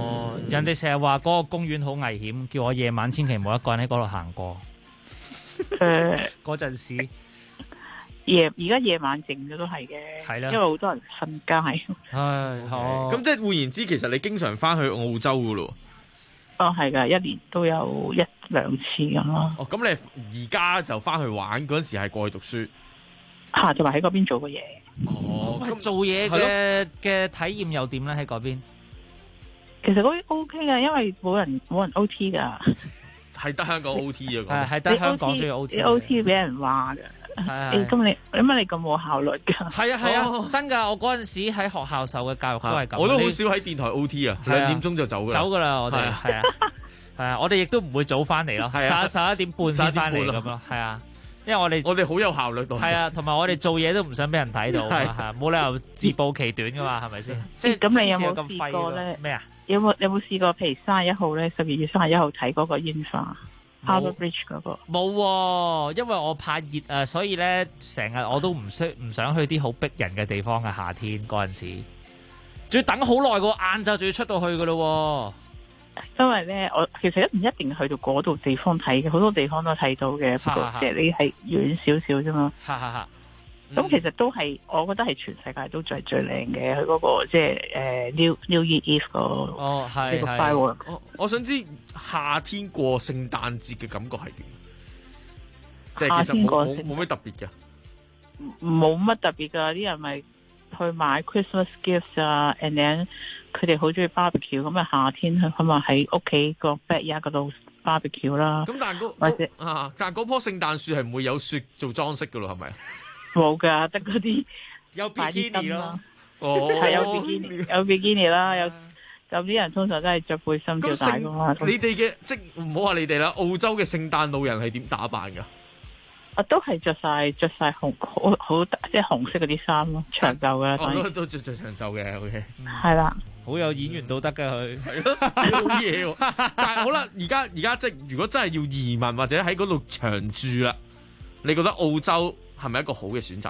人哋成日話嗰個公園好危險，叫我夜晚千祈唔好一個人喺嗰度行過。嗰陣時而家夜晚靜咗都係嘅， 係啦， 因為好多人瞓街。 唉，好。 咁即係換言之，其實你經常翻去澳洲噶咯？ 哦，係噶，一年都有1-2次咁咯。 哦，咁你而家就翻去玩嗰陣時係過去讀書， 同埋喺嗰邊做過嘢。 哦， 咁做嘢嘅體驗又點咧？喺嗰邊？ 其實嗰邊 OK 嘅，因為冇人 OT 噶。 係得香港 OT 啊， 係得香港中意 OT。 OT 俾人話嘅。咁你點解你咁冇效率噶？ 係啊，真噶！我嗰陣時喺學校受嘅教育都係咁。 我都好少喺電台 OT 啊，2點鐘就走噶啦，我哋係啊，我哋亦都唔會早翻嚟咯，11點半先翻嚟咁咯，係啊，因為我哋好有效率到。 係啊，同埋我哋做嘢都唔想俾人睇到啊，冇理由自暴其短噶嘛，係咪先？即係咁，你有冇試過咧？ 咩啊？ 有冇試過？譬如31號咧，12月31號睇嗰個煙花？Harbour Bridge 嗰個冇，因為我怕熱啊，所以咧成日我都唔想去啲好逼人嘅地方嘅夏天嗰陣時，仲要等好耐個晏晝，仲要出到去噶咯。 因為咧，我其實唔一定去到嗰度地方睇嘅，好多地方都睇到嘅，不過即係你係遠少少啫嘛。咁其實都係，我覺得係全世界都最靚嘅，佢嗰個即係New Year Eve 個呢個 firework。 我想知夏天過聖誕節嘅感覺係點？即係其實冇咩特別嘅， 冇乜特別㗎。啲人咪去買 Christmas gifts 啊 ，and then 佢哋好中意 barbecue， 咁啊夏天佢咪喺屋企個 backyard 嗰度 barbecue 啦。 咁但係但係嗰棵聖誕樹係唔會有雪做裝飾㗎咯，係咪啊？ 冇噶，得嗰啲有比基尼咯， 係有比基尼啦，有啲人通常都係着背心吊帶噶嘛。 你哋嘅即唔好話你哋啦，澳洲嘅聖誕老人係點打扮噶？ 都係着晒紅好即係紅色嗰啲衫咯，長袖噶。 都着長袖嘅，OK。 係啦， 好有演員都得噶佢， 係咯，好嘢喎。但係好啦，而家即係如果真係要移民或者喺嗰度長住啦，你覺得澳洲係咪一個好嘅選擇？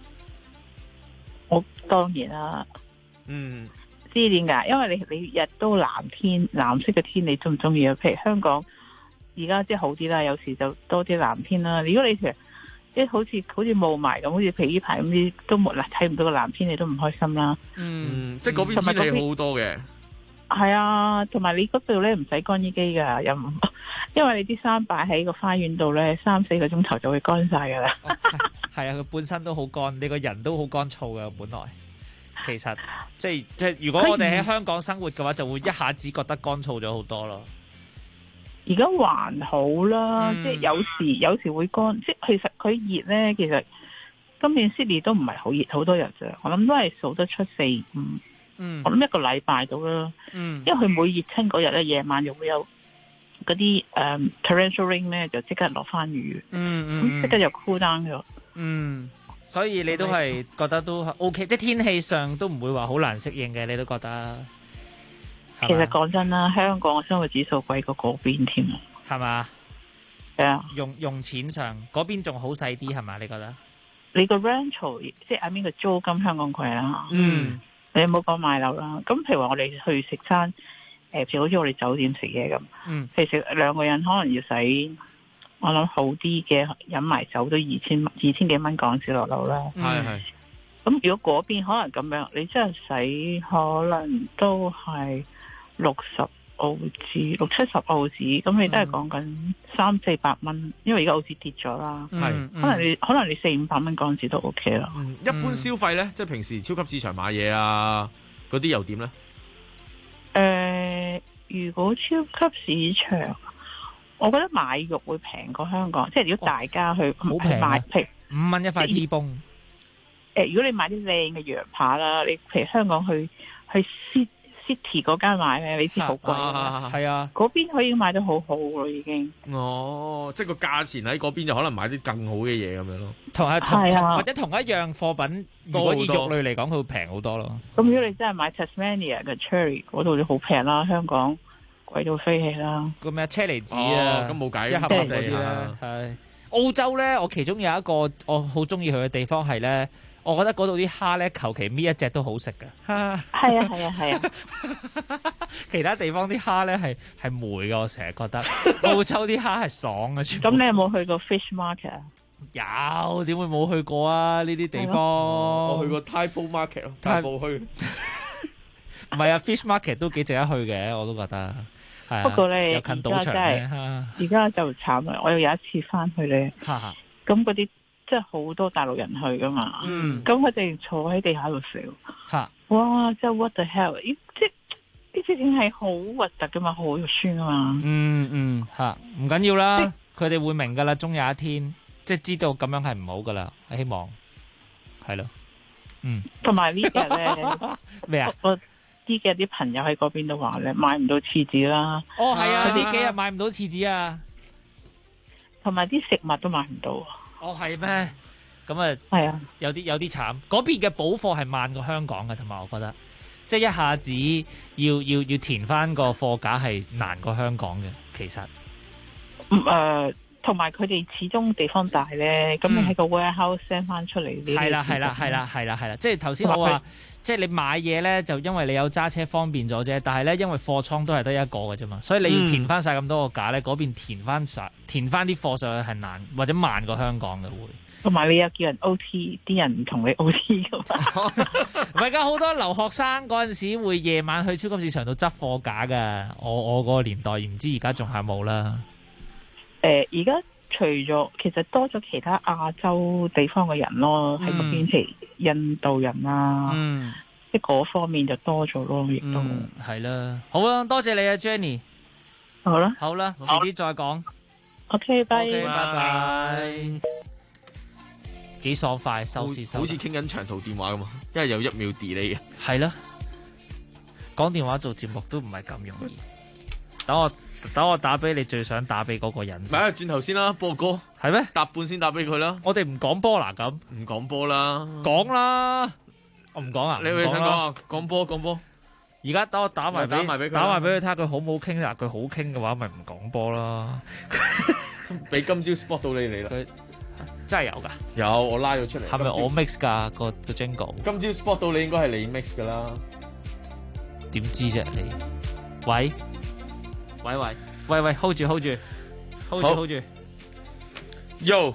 我當然啦，知點解？因為你日都藍色嘅天，你中唔中意啊？譬如香港而家即係好啲啦，有時就多啲藍天啦。如果你其實即係好似霧霾咁，好似譬如呢排咁啲都冇睇唔到個藍天，你都唔開心啦。 即係嗰邊天氣好好多嘅。係啊，同埋你嗰度咧唔使乾衣機噶，又唔因為你啲衫擺喺個花園度咧，3-4個鐘頭就會乾晒噶啦。 係啊，佢本身都好乾，你個人都好乾燥噶。本來其實即係如果我哋喺香港生活嘅話，就會一下子覺得乾燥咗好多咯。 而家還好啦，即係有時會乾，即係其實佢熱咧。其實今年 Sydney 都唔係好熱，好多日啫。我諗都係數得出4-5。我諗一個禮拜到啦，因為佢每熱親嗰日咧，夜晚又會有嗰啲torrential rain 咧，就即刻落翻雨，咁即刻就 cool down 咗。 所以你都係覺得都 OK， 即係天氣上都唔會話好難適應嘅，你都覺得？ 其實講真啦，香港嘅生活指數貴過嗰邊添啊， 係嘛？ 係啊， 用錢上嗰邊仲好細啲係嘛？你覺得？ 你個 rental 即係 I mean 個租金香港貴啦。你冇講買樓啦，咁譬如話我哋去食餐，譬如好似我哋酒店食嘢咁，譬如食2個人可能要使，我諗好啲嘅飲埋酒都2000幾蚊港紙落樓啦。 係。 咁如果嗰邊可能咁樣，你真係使可能都係60澳紙，60-70澳紙，咁你都係講緊300-400蚊，因為而家澳紙跌咗啦。係，可能你400-500蚊港紙都 OK 啦。 一般消費咧，即係平時超級市場買嘢啊，嗰啲又點咧？ 如果超級市場，我覺得買肉會平過香港，即係如果大家去好平買，譬如 5蚊一塊 T-bone。 如果你買啲靚嘅羊扒啦，你譬如香港去City 嗰間買咧，你知好貴啊， 係啊， 嗰邊可以買得好好咯，已經。 即係個價錢喺嗰邊就可能買啲更好嘅嘢咁樣咯。 或者同一樣貨品，如果以肉類嚟講，佢會平好多咯。 咁如果你真係買 Tasmania 嘅 cherry 嗰度就好平啦，香港貴到飛起啦。 個咩車厘子啊， 咁冇計， 一盒嗰啲啦。係澳洲咧，我其中有一個我好中意去嘅地方係咧。 我覺得嗰度啲蝦咧，求其搣一隻都好食㗎。 係啊， 其他地方啲蝦咧係霉嘅，我成日覺得澳洲啲蝦係爽嘅。 咁你有冇去過 fish market 啊？ 有，點會冇去過啊？呢啲地方我去過 Typo market 咯，但係冇去。 唔係啊 ，fish market 都幾值得去嘅，我都覺得。係啊， 不過咧， 又近賭場咧， 而家就慘啦！我又有一次翻去咧，咁嗰啲即係好多大陸人去噶嘛，咁佢哋坐喺地下度食，哇！即係 what the hell！即係啲係好核突噶嘛，好肉酸噶嘛。 唔緊要啦，佢哋會明噶啦，終有一天，即係知道咁樣係唔好噶啦。希望係咯， 同埋呢日咧咩啊？ 呢幾日啲朋友喺嗰邊都話咧買唔到廁紙啦。 哦，係啊，呢幾日買唔到廁紙啊， 同埋啲食物都買唔到。 哦，係咩？咁啊， 係啊， 有啲慘。嗰邊嘅補貨係慢過香港嘅，同埋我覺得，即係一下子要填翻個貨架係難過香港嘅，其實。 同埋佢哋始終地方大咧，咁你喺個 warehouse send 翻出嚟呢？係啦，即係頭先我話，即係你買嘢咧，就因為你有揸車方便咗啫，但係咧因為貨倉都係得一個嘅啫嘛，所以你要填翻晒咁多個架咧，嗰邊填翻啲貨上去係難或者慢過香港嘅會。 同埋你又叫人 OT， 啲人唔同你 OT 噶嘛？ 唔係㗎，好多留學生嗰陣時會夜晚去超級市場度執貨架㗎。我嗰個年代唔知而家仲係冇啦。 而家除咗其實多咗其他亞洲地方嘅人咯，喺嗰邊譬如印度人啊，即係嗰方面就多咗咯，亦都係啦。好啊，多謝你啊 Jenny。 好啦， 遲啲再講。 OK， 拜拜。幾爽快，收視收。 好似傾緊長途電話咁嘛，因為有1秒 delay 嘅。 係啦，講電話做節目都唔係咁容易。等我打俾你最想打俾嗰個人。 唔係啊，轉頭先啦，播歌係咩？ 搭半先打俾佢啦。 我哋唔講波啦，咁唔講波啦， 講啦。我唔講啊。 你會想講啊？講波。 而家等我打埋俾佢，睇下佢好唔好傾啦。佢好傾嘅話，咪唔講波啦。 俾今朝 spot 到你嚟啦。 佢真係有㗎。 有，我拉咗出嚟。 係咪我 mix 㗎個 jingle？ 今朝 spot 到你應該係你 mix 㗎啦。 點知啫你？喂 hold 住 Yo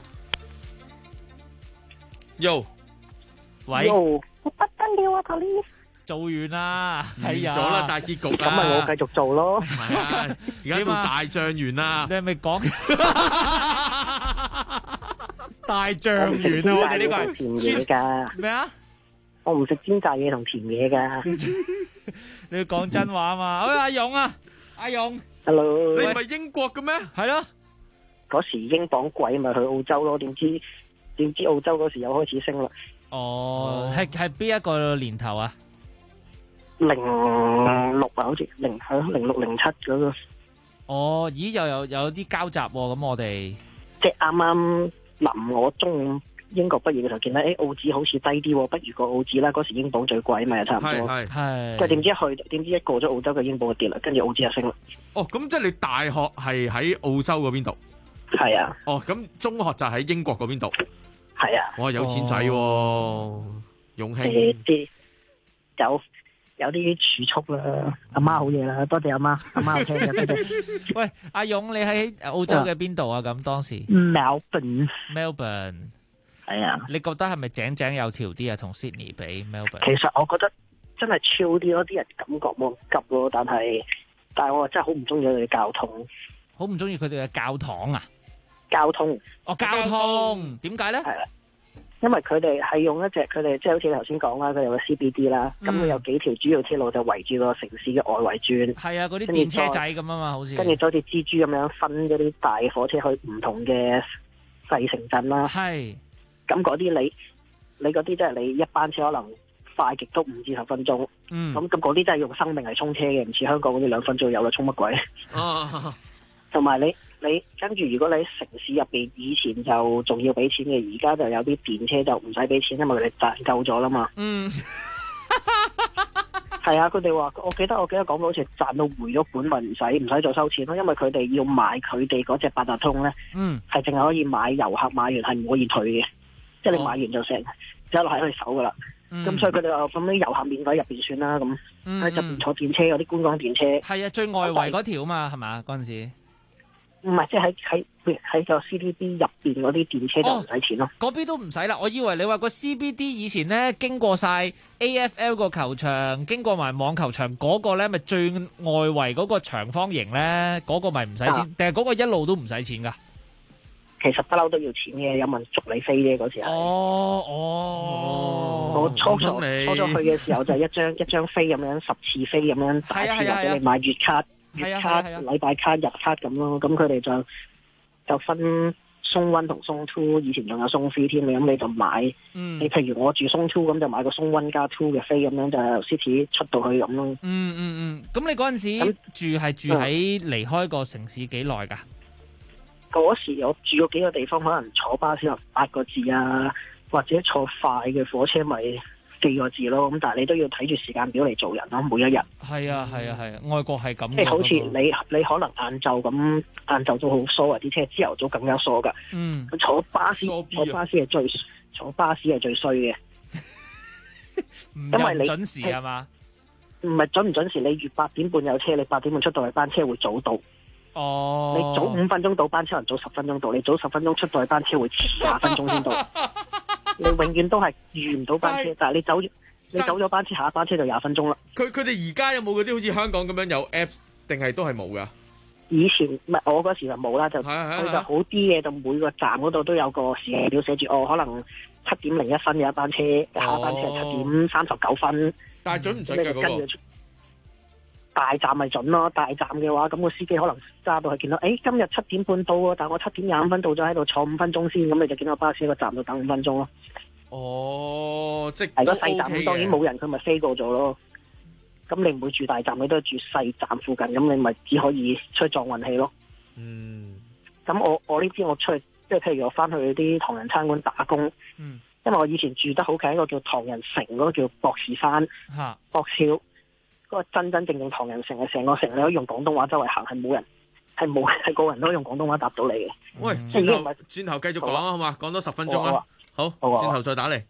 喂， 不得了啊 police 做完啦，係啊， 咗啦，大結局咁咪我繼續做咯。 係啊，而家做大狀元啦。 你係咪講大狀元啊？我哋呢個係甜嘢㗎。 咩啊？ 我唔食煎炸嘢同甜嘢㗎。 你要講真話啊嘛？喂，阿勇 Hello， 你唔係英國嘅咩？ 係咯， 嗰時英鎊貴咪去澳洲咯，點知澳洲嗰時又開始升啦。 哦，係邊一個年頭啊 ？06啊，好似06、07嗰個。 哦，咦，又有啲交集喎，咁我哋即係啱啱臨我中午英國畢業嘅時候，見到澳紙好似低啲，不如個澳紙啦。嗰時英鎊最貴咪差唔多。係。跟住點知一過咗澳洲嘅英鎊就跌啦，跟住澳紙就升啦。 哦，咁即係你大學係喺澳洲嗰邊讀？ 係啊。 哦，咁中學就喺英國嗰邊讀？ 係啊。 哇，有錢仔喎，勇興。 有啲儲蓄啦，阿媽好嘢啦，多謝阿媽好聽嘅，多謝。 喂，阿勇，你喺澳洲嘅邊度啊？咁當時 Melbourne。係啊。 你覺得係咪井井有條啲啊？同 Sydney 比 Melbourne？ 其實我覺得真係超啲咯，啲人感覺冇咁急咯，但係我真係好唔中意佢哋嘅交通。 好唔中意佢哋嘅教堂啊？ 交通。 哦，交通，點解咧？ 係啦。因為佢哋係用一隻佢哋即係好似你頭先講啦，佢有個 CBD 啦，咁佢有幾條主要鐵路就圍住個城市嘅外圍轉。係啊，嗰啲電車仔咁啊嘛，好似。跟住就好似蜘蛛咁樣分嗰啲大火車去唔同嘅細城鎮啦。 係。 咁嗰啲你嗰啲即係你一班車可能快極都5至10分鐘。咁嗰啲真係用生命嚟衝車嘅，唔似香港嗰啲2分鐘有啦，衝乜鬼？同埋你跟住，如果你喺城市入邊，以前就仲要俾錢嘅，而家就有啲電車就唔使俾錢，因為佢哋賺夠咗啦嘛。係啊，佢哋話，我記得講到好似賺到回咗本，咪唔使再收錢咯，因為佢哋要買佢哋嗰隻八達通咧，係淨係可以買遊客買完係唔可以退嘅，即係你買完就成就一路喺佢手噶啦。咁所以佢哋話咁啲遊客免費入邊算啦，咁喺入邊坐電車嗰啲觀光電車。 係啊，最外圍嗰條嘛，係嘛嗰陣時？ 唔係，即係喺個 CBD 入邊嗰啲電車就唔使錢咯。 嗰邊都唔使啦。我以為你話個 CBD 以前咧經過晒 AFL 個球場，經過埋網球場嗰個咧，咪最外圍嗰個長方形咧，嗰個咪唔使錢，定係嗰個一路都唔使錢㗎？ 其實不嬲都要錢嘅，有問捉你飛啫嗰時係。我初初去嘅時候就係一張飛咁樣，10次飛咁樣打次落俾你買月卡、禮拜卡、日卡咁咯。咁佢哋就分松1同松2，以前仲有松3添嘅，咁你就買。你譬如我住松2咁就買個松1加2嘅飛咁樣，就由 City 出到去咁咯。 咁你嗰陣時住喺離開個城市幾耐㗎？ 嗰時我住過幾個地方，可能坐巴士8個字啊，或者坐快嘅火車咪4個字咯。咁但係你都要睇住時間表嚟做人咯，每一日。係啊，外國係咁。即係好似你可能晏晝咁，晏晝都好疏啊，啲車朝頭早更加疏㗎。坐巴士係最衰嘅，因為你準時係嘛？ 唔係準唔準時？你預8點半有車，你8點半出到去，班車會早到。你早5分鐘到班車，可能早10分鐘到；你早10分鐘出到去，班車會遲20分鐘先到。你永遠都係預唔到班車，但係你走咗班車，下一班車就20分鐘啦。 佢哋而家有冇嗰啲好似香港咁樣有 Apps， 定係都係冇噶？ 以前唔係我嗰時就冇啦，就佢就好啲嘅，就每個站嗰度都有個時間表寫住，可能7點01分有一班車，下一班車係7點39分。 但係準唔準㗎嗰個？ 大站咪準咯，大站嘅話，咁個司機可能揸到係見到，今日7點半到喎，但係我7點25分到咗喺度坐5分鐘先，咁你就見到巴士喺個站度等5分鐘咯。 即係如果細站當然冇人，佢咪飛過咗咯。咁你唔會住大站，你都係住細站附近，咁你咪只可以出去撞運氣咯。咁我呢啲我出去，即係譬如我翻去啲唐人餐館打工，因為我以前住得好近一個叫唐人城，嗰個叫博士山、博超。嗰個真正唐人城係成個城，你可以用廣東話周圍行，係冇人，係個人都用廣東話答到你嘅。 喂，轉頭繼續講啊，好嘛？講多10分鐘啊。好，轉頭再打嚟。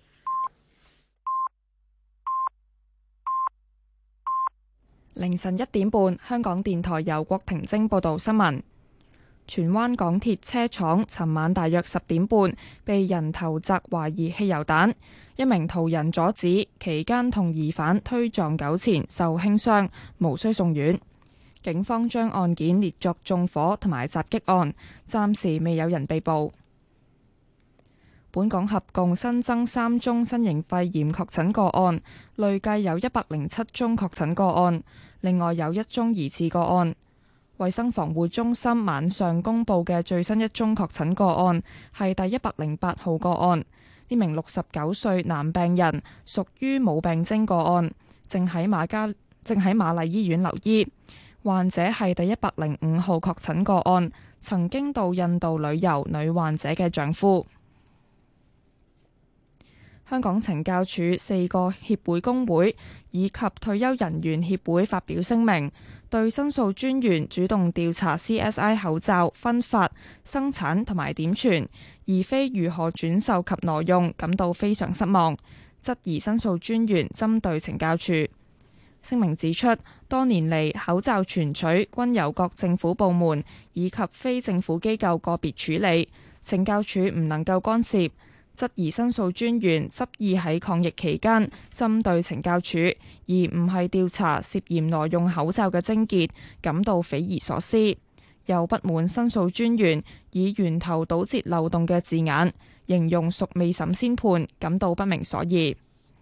凌晨1點半，香港電台由郭婷晶報道新聞。荃灣港鐵車廠尋晚大約10點半被人投擲懷疑汽油彈，一名途人阻止，期間同疑犯推撞糾纏，受輕傷，無需送院。警方將案件列作縱火同埋襲擊案，暫時未有人被捕。本港合共新增3宗新型肺炎確診個案，累計有107宗確診個案，另外有1宗疑似個案。衛生防護中心晚上公布嘅最新1宗確診個案係第108號個案，呢名69歲男病人屬於冇病徵個案，正喺瑪麗醫院留醫。患者係第105號確診個案，曾經到印度旅遊女患者嘅丈夫。香港懲教署4個協會工會以及退休人員協會發表聲明，對申訴專員主動調查 CSI 口罩分發、生產同埋點傳，而非如何轉售及挪用，感到非常失望，質疑申訴專員針對懲教署。聲明指出，多年嚟口罩存取均由各政府部門以及非政府機構個別處理，懲教署唔能夠干涉。質疑申訴專員執意喺抗疫期間針對懲教署，而唔係調查涉嫌挪用口罩嘅症結，感到匪夷所思。又不滿申訴專員以源頭堵截漏洞嘅字眼，形容屬未審先判，感到不明所以。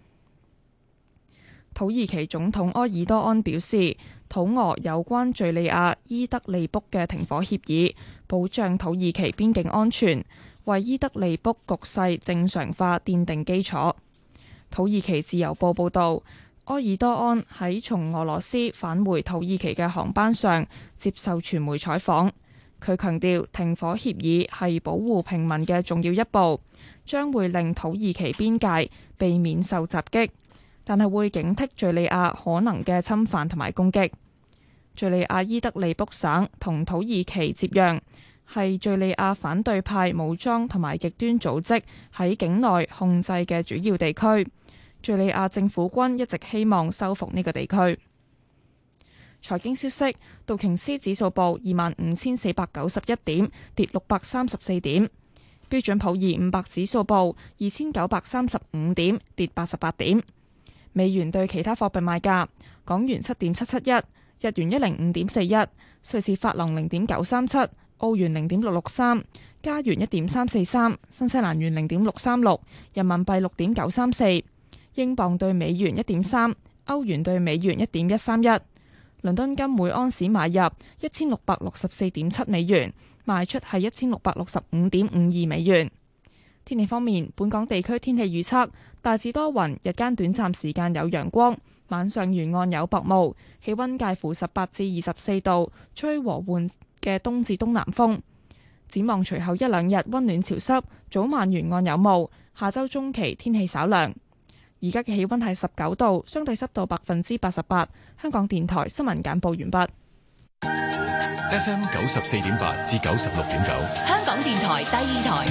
土耳其總統埃爾多安表示，土俄有關敘利亞伊德利卜嘅停火協議，保障土耳其邊境安全，為伊德利卜局勢正常化奠定基礎。土耳其自由報報導，埃爾多安喺從俄羅斯返回土耳其嘅航班上接受傳媒採訪，佢強調停火協議係保護平民嘅重要一步，將會令土耳其邊界避免受襲擊，但係會警惕敘利亞可能嘅侵犯同埋攻擊。敘利亞伊德利卜省同土耳其接壤， 係敘利亞反對派武裝同埋極端組織喺境內控制嘅主要地區。敘利亞政府軍一直希望收復呢個地區。財經消息，道瓊斯指數報25,491點，跌634點。標準普爾500指數報2,935點，跌88點。美元對其他貨幣賣價：港元7.771，日元105.41，瑞士法郎0.937，澳元0.663，加元1.343，新西蘭元0.636，人民幣6.934，英鎊對美元1.3，歐元對美元1.131。倫敦金每安士買入1664.7美元，賣出係1665.52美元。天氣方面，本港地區天氣預測大致多雲，日間短暫時間有陽光，晚上沿岸有薄霧，氣溫介乎18至24度，吹和緩嘅東至東南風。展望隨後一兩日溫暖潮濕，早晚沿岸有霧，下周中期天氣稍涼。而家嘅氣溫係19度，相對濕度88%。香港電台新聞簡報完畢。 FM 94.8至96.9， 香港電台第二台。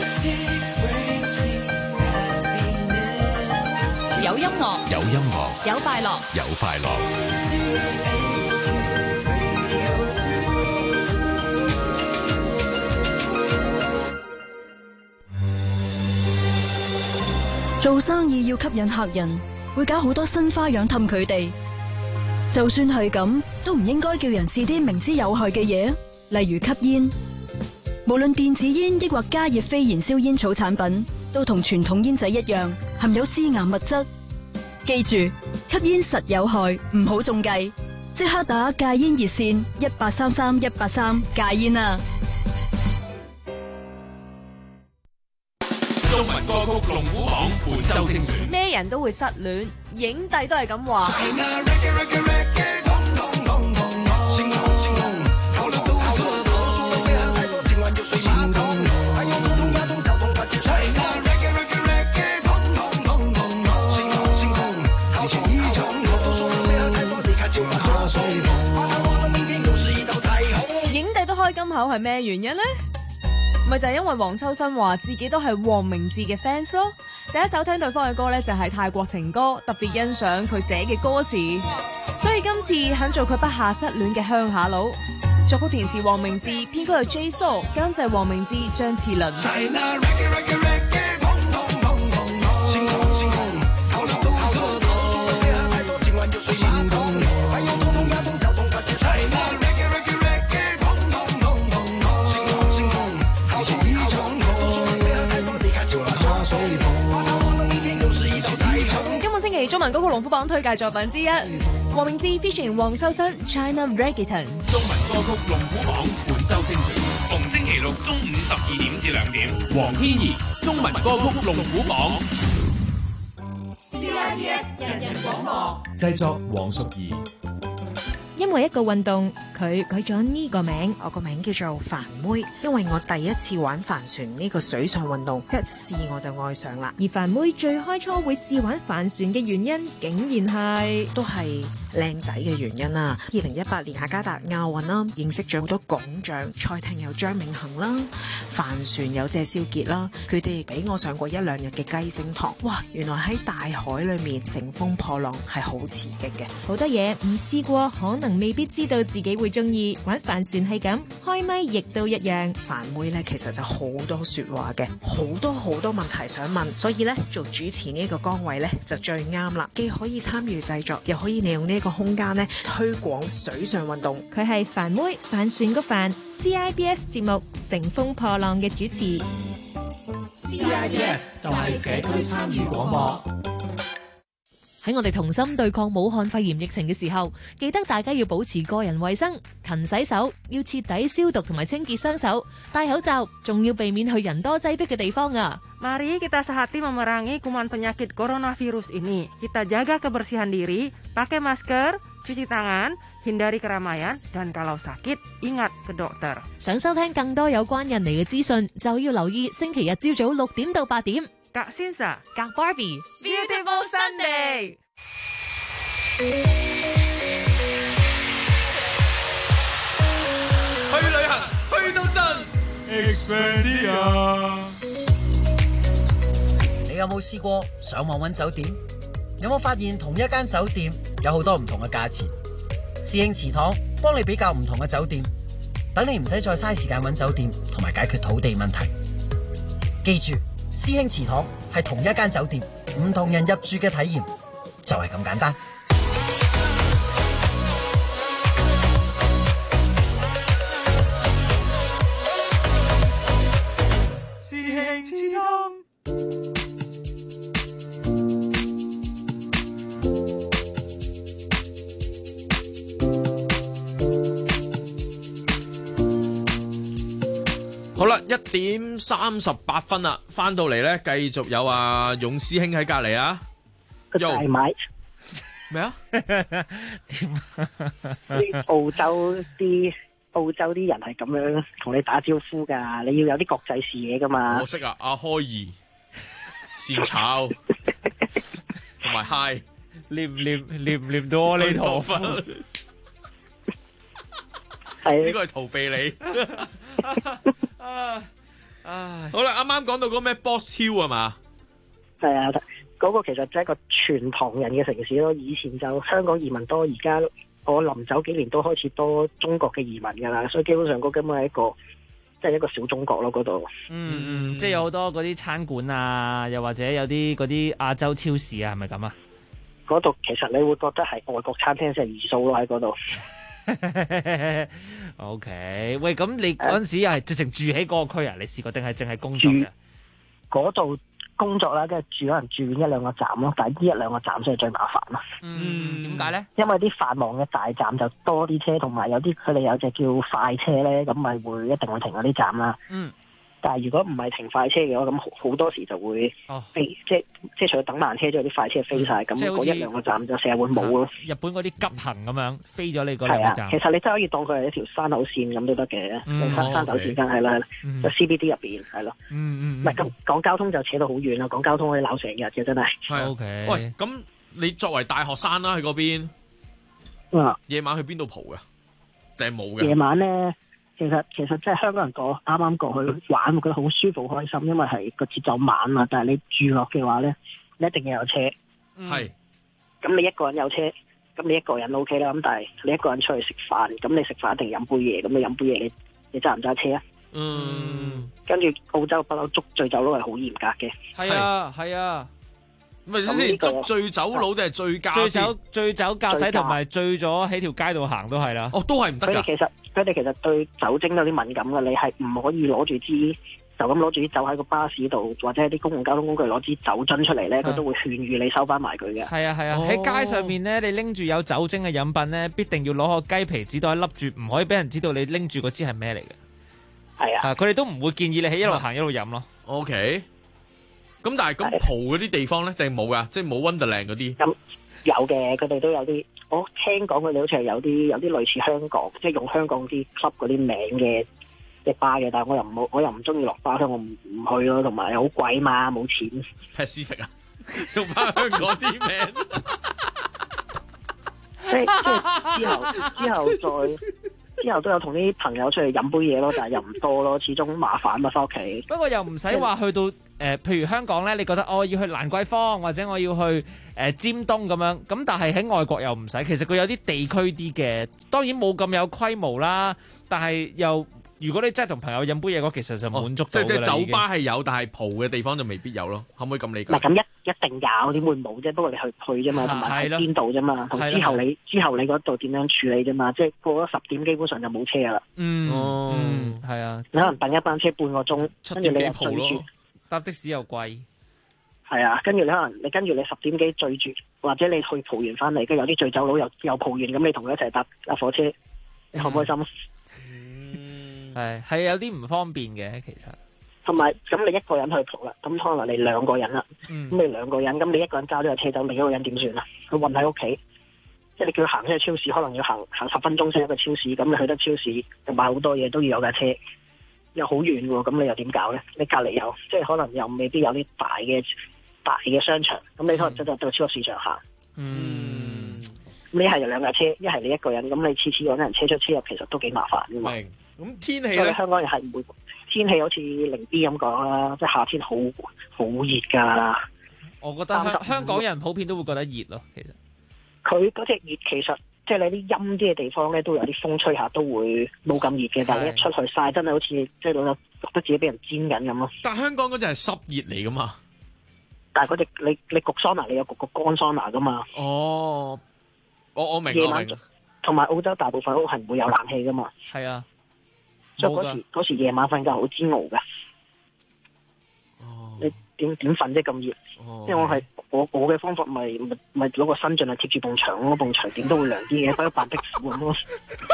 有音樂， 有音樂， 有快樂， 有快樂。 做生意要吸引客人，會搞好多新花樣氹佢哋。就算係咁，都唔應該叫人試啲明知有害嘅嘢，例如吸煙。無論電子煙抑或加熱非燃燒煙草產品，都同傳統煙仔一樣，含有致癌物質。記住，吸煙實有害，唔好中計。即刻打戒煙熱線1833-183戒煙啊！ 中文歌曲龍虎榜本周精選， 咩人都會失戀，影帝都係咁話。影帝都開金口係咩原因呢？咪就係因為黃秋生話自己都係黃明志嘅 fans 咯。第一首聽對方嘅歌呢，就係泰國情歌，特別欣賞佢寫嘅歌詞，所以今次肯做佢筆下失戀嘅鄉下佬。作曲填詞黃明志，編曲係 J Soul， 監製黃明志、張智霖。中文歌曲龍虎榜推介作品之一，黃明志 featuring 黃秋生 China Reggaeton。 中文歌曲龍虎榜本周精選，逢星期六中午12點至2點。黃天怡中文歌曲龍虎榜。 CIBS 人人廣播製作黃淑儀。 因為一個運動，佢改咗呢個名。 我個名叫做帆妹，因為我第一次玩帆船呢個水上運動，一試我就愛上啦。 而帆妹最開初會試玩帆船嘅原因，竟然係都係靚仔嘅原因啦。2018年雅加達亞運啦，認識咗好多港將，賽艇有張銘恒啦，帆船有謝少傑啦，佢哋俾我上過1-2日嘅雞精堂。哇，原來喺大海裏面乘風破浪係好刺激嘅。 好多嘢唔試過，可能未必知道自己會中意。玩帆船係咁，開咪亦都一樣。 帆妹呢，其實就好多說話嘅，好多問題想問，所以呢，做主持呢個崗位呢，就最啱啦。既可以參與製作，又可以利用呢個空間呢，推廣水上運動。 佢係帆妹，帆船個帆， CIBS 節目乘風破浪嘅主持。 CIBS 就係社區參與廣播。 喺我哋同心對抗武漢肺炎疫情嘅時候，記得大家要保持個人衛生，勤洗手，要徹底消毒同埋清潔雙手，戴口罩，仲要避免去人多擠迫嘅地方啊 ！Mari kita sehati memerangi kuman penyakit coronavirus ini. Kita jaga kebersihan diri, pakai masker, cuci tangan, hindari keramaian, dan kalau sakit, ingat ke dokter。 想收聽更多有關印尼嘅資訊，就要留意星期日朝早6點到8點。 Kak Sinsa, Kak Barbie, Beautiful Sunday。 去旅行，去到盡 Expedia。 你有冇試過上網揾酒店？有冇發現同一間酒店有好多唔同嘅價錢？侍應祠堂幫你比較唔同嘅酒店，等你唔使再嘥時間揾酒店同埋解決土地問題。記住，師兄祠堂係同一間酒店，唔同人入住嘅體驗就係咁簡單。 師兄祠堂。 好啦，1:38啦，翻到嚟咧，繼續有勇師兄喺隔籬啊。 大買咩啊？ 澳洲啲人係咁樣同你打招呼噶，你要有啲國際視野噶嘛。 我識啊，阿開兒善炒同埋 hi， 念唔念到我呢套分？ 係呢個係逃避你。好啦，啱啱講到嗰咩 Boss Hill 係嘛？ 係啊，嗰個其實就係一個全唐人嘅城市咯。以前就香港移民多，而家我臨走幾年都開始多中國嘅移民噶啦，所以基本上嗰根本係一個小中國咯，嗰度。 即係有好多嗰啲餐館啊，又或者有啲嗰啲亞洲超市啊，係咪咁啊？ 嗰度其實你會覺得係外國餐廳，即係二數咯喺嗰度。 OK， 喂，咁你嗰陣時又係直情住喺嗰個區啊？你試過定係淨係工作嘅？ 嗰度工作啦，跟住可能住一兩個站咯，但係呢一兩個站先係最麻煩咯。 點解咧？ 因為啲繁忙嘅大站就多啲車，同埋有啲佢哋有隻叫快車咧，咁咪會一定會停嗰啲站啦。但係如果唔係停快車嘅話，咁好多時就會飛，即係除咗等慢車之外，啲快車飛晒，咁嗰一兩個站就成日會冇咯。 日本嗰啲急行咁樣飛咗你嗰兩個站。 其實你真係可以當佢係一條山口線咁都得嘅，山手線梗係啦，就 CBD 入邊係咯。唔係咁講交通就扯到好遠啦，講交通可以鬧成日嘅真係。 係 OK。喂，咁你作為大學生啦，喺嗰邊，夜晚去邊度蒲㗎？定係冇嘅？ 夜晚咧。其實即係香港人啱啱過去玩，我覺得好舒服開心，因為係個節奏慢啊。但係你住落嘅話咧，你一定要有車。 係。 咁你一個人有車，咁你一個人 OK 啦。咁但係你一個人出去食飯，咁你食飯一定飲杯嘢。咁你飲杯嘢，你揸唔揸車啊？跟住澳洲不嬲捉醉酒佬係好嚴格嘅。 係啊。 咪先捉醉酒佬定係醉駕？ 醉酒駕駛同埋醉咗喺條街度行都係啦。 哦，都係唔得㗎。 佢哋其實對酒精有啲敏感嘅，你係唔可以攞住支就咁攞住啲酒喺個巴士度，或者係啲公共交通工具攞支酒樽出嚟咧，佢都會勸喻你收翻埋佢嘅。係啊， 喺街上面咧，你拎住有酒精嘅飲品咧，必定要攞個雞皮紙袋笠住，唔可以俾人知道你拎住嗰支係咩嚟嘅。 係啊， 佢哋都唔會建議你喺一路行一路飲咯。 OK。咁但係咁蒲嗰啲地方咧，定冇噶？即係冇 Wonderland 嗰啲。 咁有嘅，佢哋都有啲。我聽講佢哋好似係有啲類似香港，即係用香港啲 club 嗰啲名嘅巴嘅，但係我又唔中意落巴，所以我唔去咯。同埋好貴嘛，冇錢。 Pacific 啊，用翻香港啲名。 即係之後都有同啲朋友出去飲杯嘢咯，但係又唔多咯，始終麻煩嘛，翻屋企。 不過又唔使話去到譬如香港咧，你覺得我要去蘭桂坊或者我要去尖東咁樣，咁但係喺外國又唔使。其實佢有啲地區啲嘅，當然冇咁有規模啦，但係又如果你真係同朋友飲杯嘢嘅話，其實就滿足到㗎啦。即係酒吧係有，但係蒲嘅地方就未必有咯。可唔可以咁理解？ 唔係咁一定有，點會冇啫？不過你去啫嘛，同埋喺邊度啫嘛，同之後你嗰度點樣處理啫嘛？即係過咗10點，基本上就冇車噶啦。 係啊。 你可能等一班車半個鐘，跟住你又醉住， 搭的士又貴。 係啊，跟住你10點幾醉住，或者你去蒲完翻嚟，跟住有啲醉酒佬又蒲完，咁你同佢一齊搭火車，你開唔開心？ 係有啲唔方便嘅，其實。 同埋咁你一個人去蒲啦，咁可能你2個人啦，咁你2個人，咁你一個人揸咗個車走，另一個人點算啊？佢韞喺屋企，即係你叫佢行出去超市，可能要行10分鐘先一個超市，咁你去得超市就買好多嘢，都要有架車，又好遠喎，咁你又點搞咧？你隔離有，即係可能又未必有啲大嘅商場，咁你可能就到超級市場行。你一係就2架車，一係你一個人，咁你次揾人車出車入，其實都幾麻煩㗎嘛。 咁天氣咧， 咧， 香港人係唔會天氣好似零 B 咁講啦，即係夏天好熱㗎。 我覺得香港人普遍都會覺得熱咯，其實佢嗰隻熱其實即係你啲陰啲嘅地方咧，都有啲風吹下都會冇咁熱嘅，但係你一出去曬，真係好似即係覺得自己俾人煎緊咁咯。 但係香港嗰隻係濕熱嚟噶嘛？ 但係嗰隻你焗桑拿，你有焗個乾桑拿噶嘛？ 哦，我明夜晚同埋澳洲大部分屋係唔會有冷氣噶嘛？ 係啊， 所以嗰時夜晚瞓覺好煎熬㗎。你點瞓啫咁熱？因為我嘅方法咪攞個身盡係貼住埲牆咯，埲牆點都會涼啲嘅，不如扮壁虎咁咯。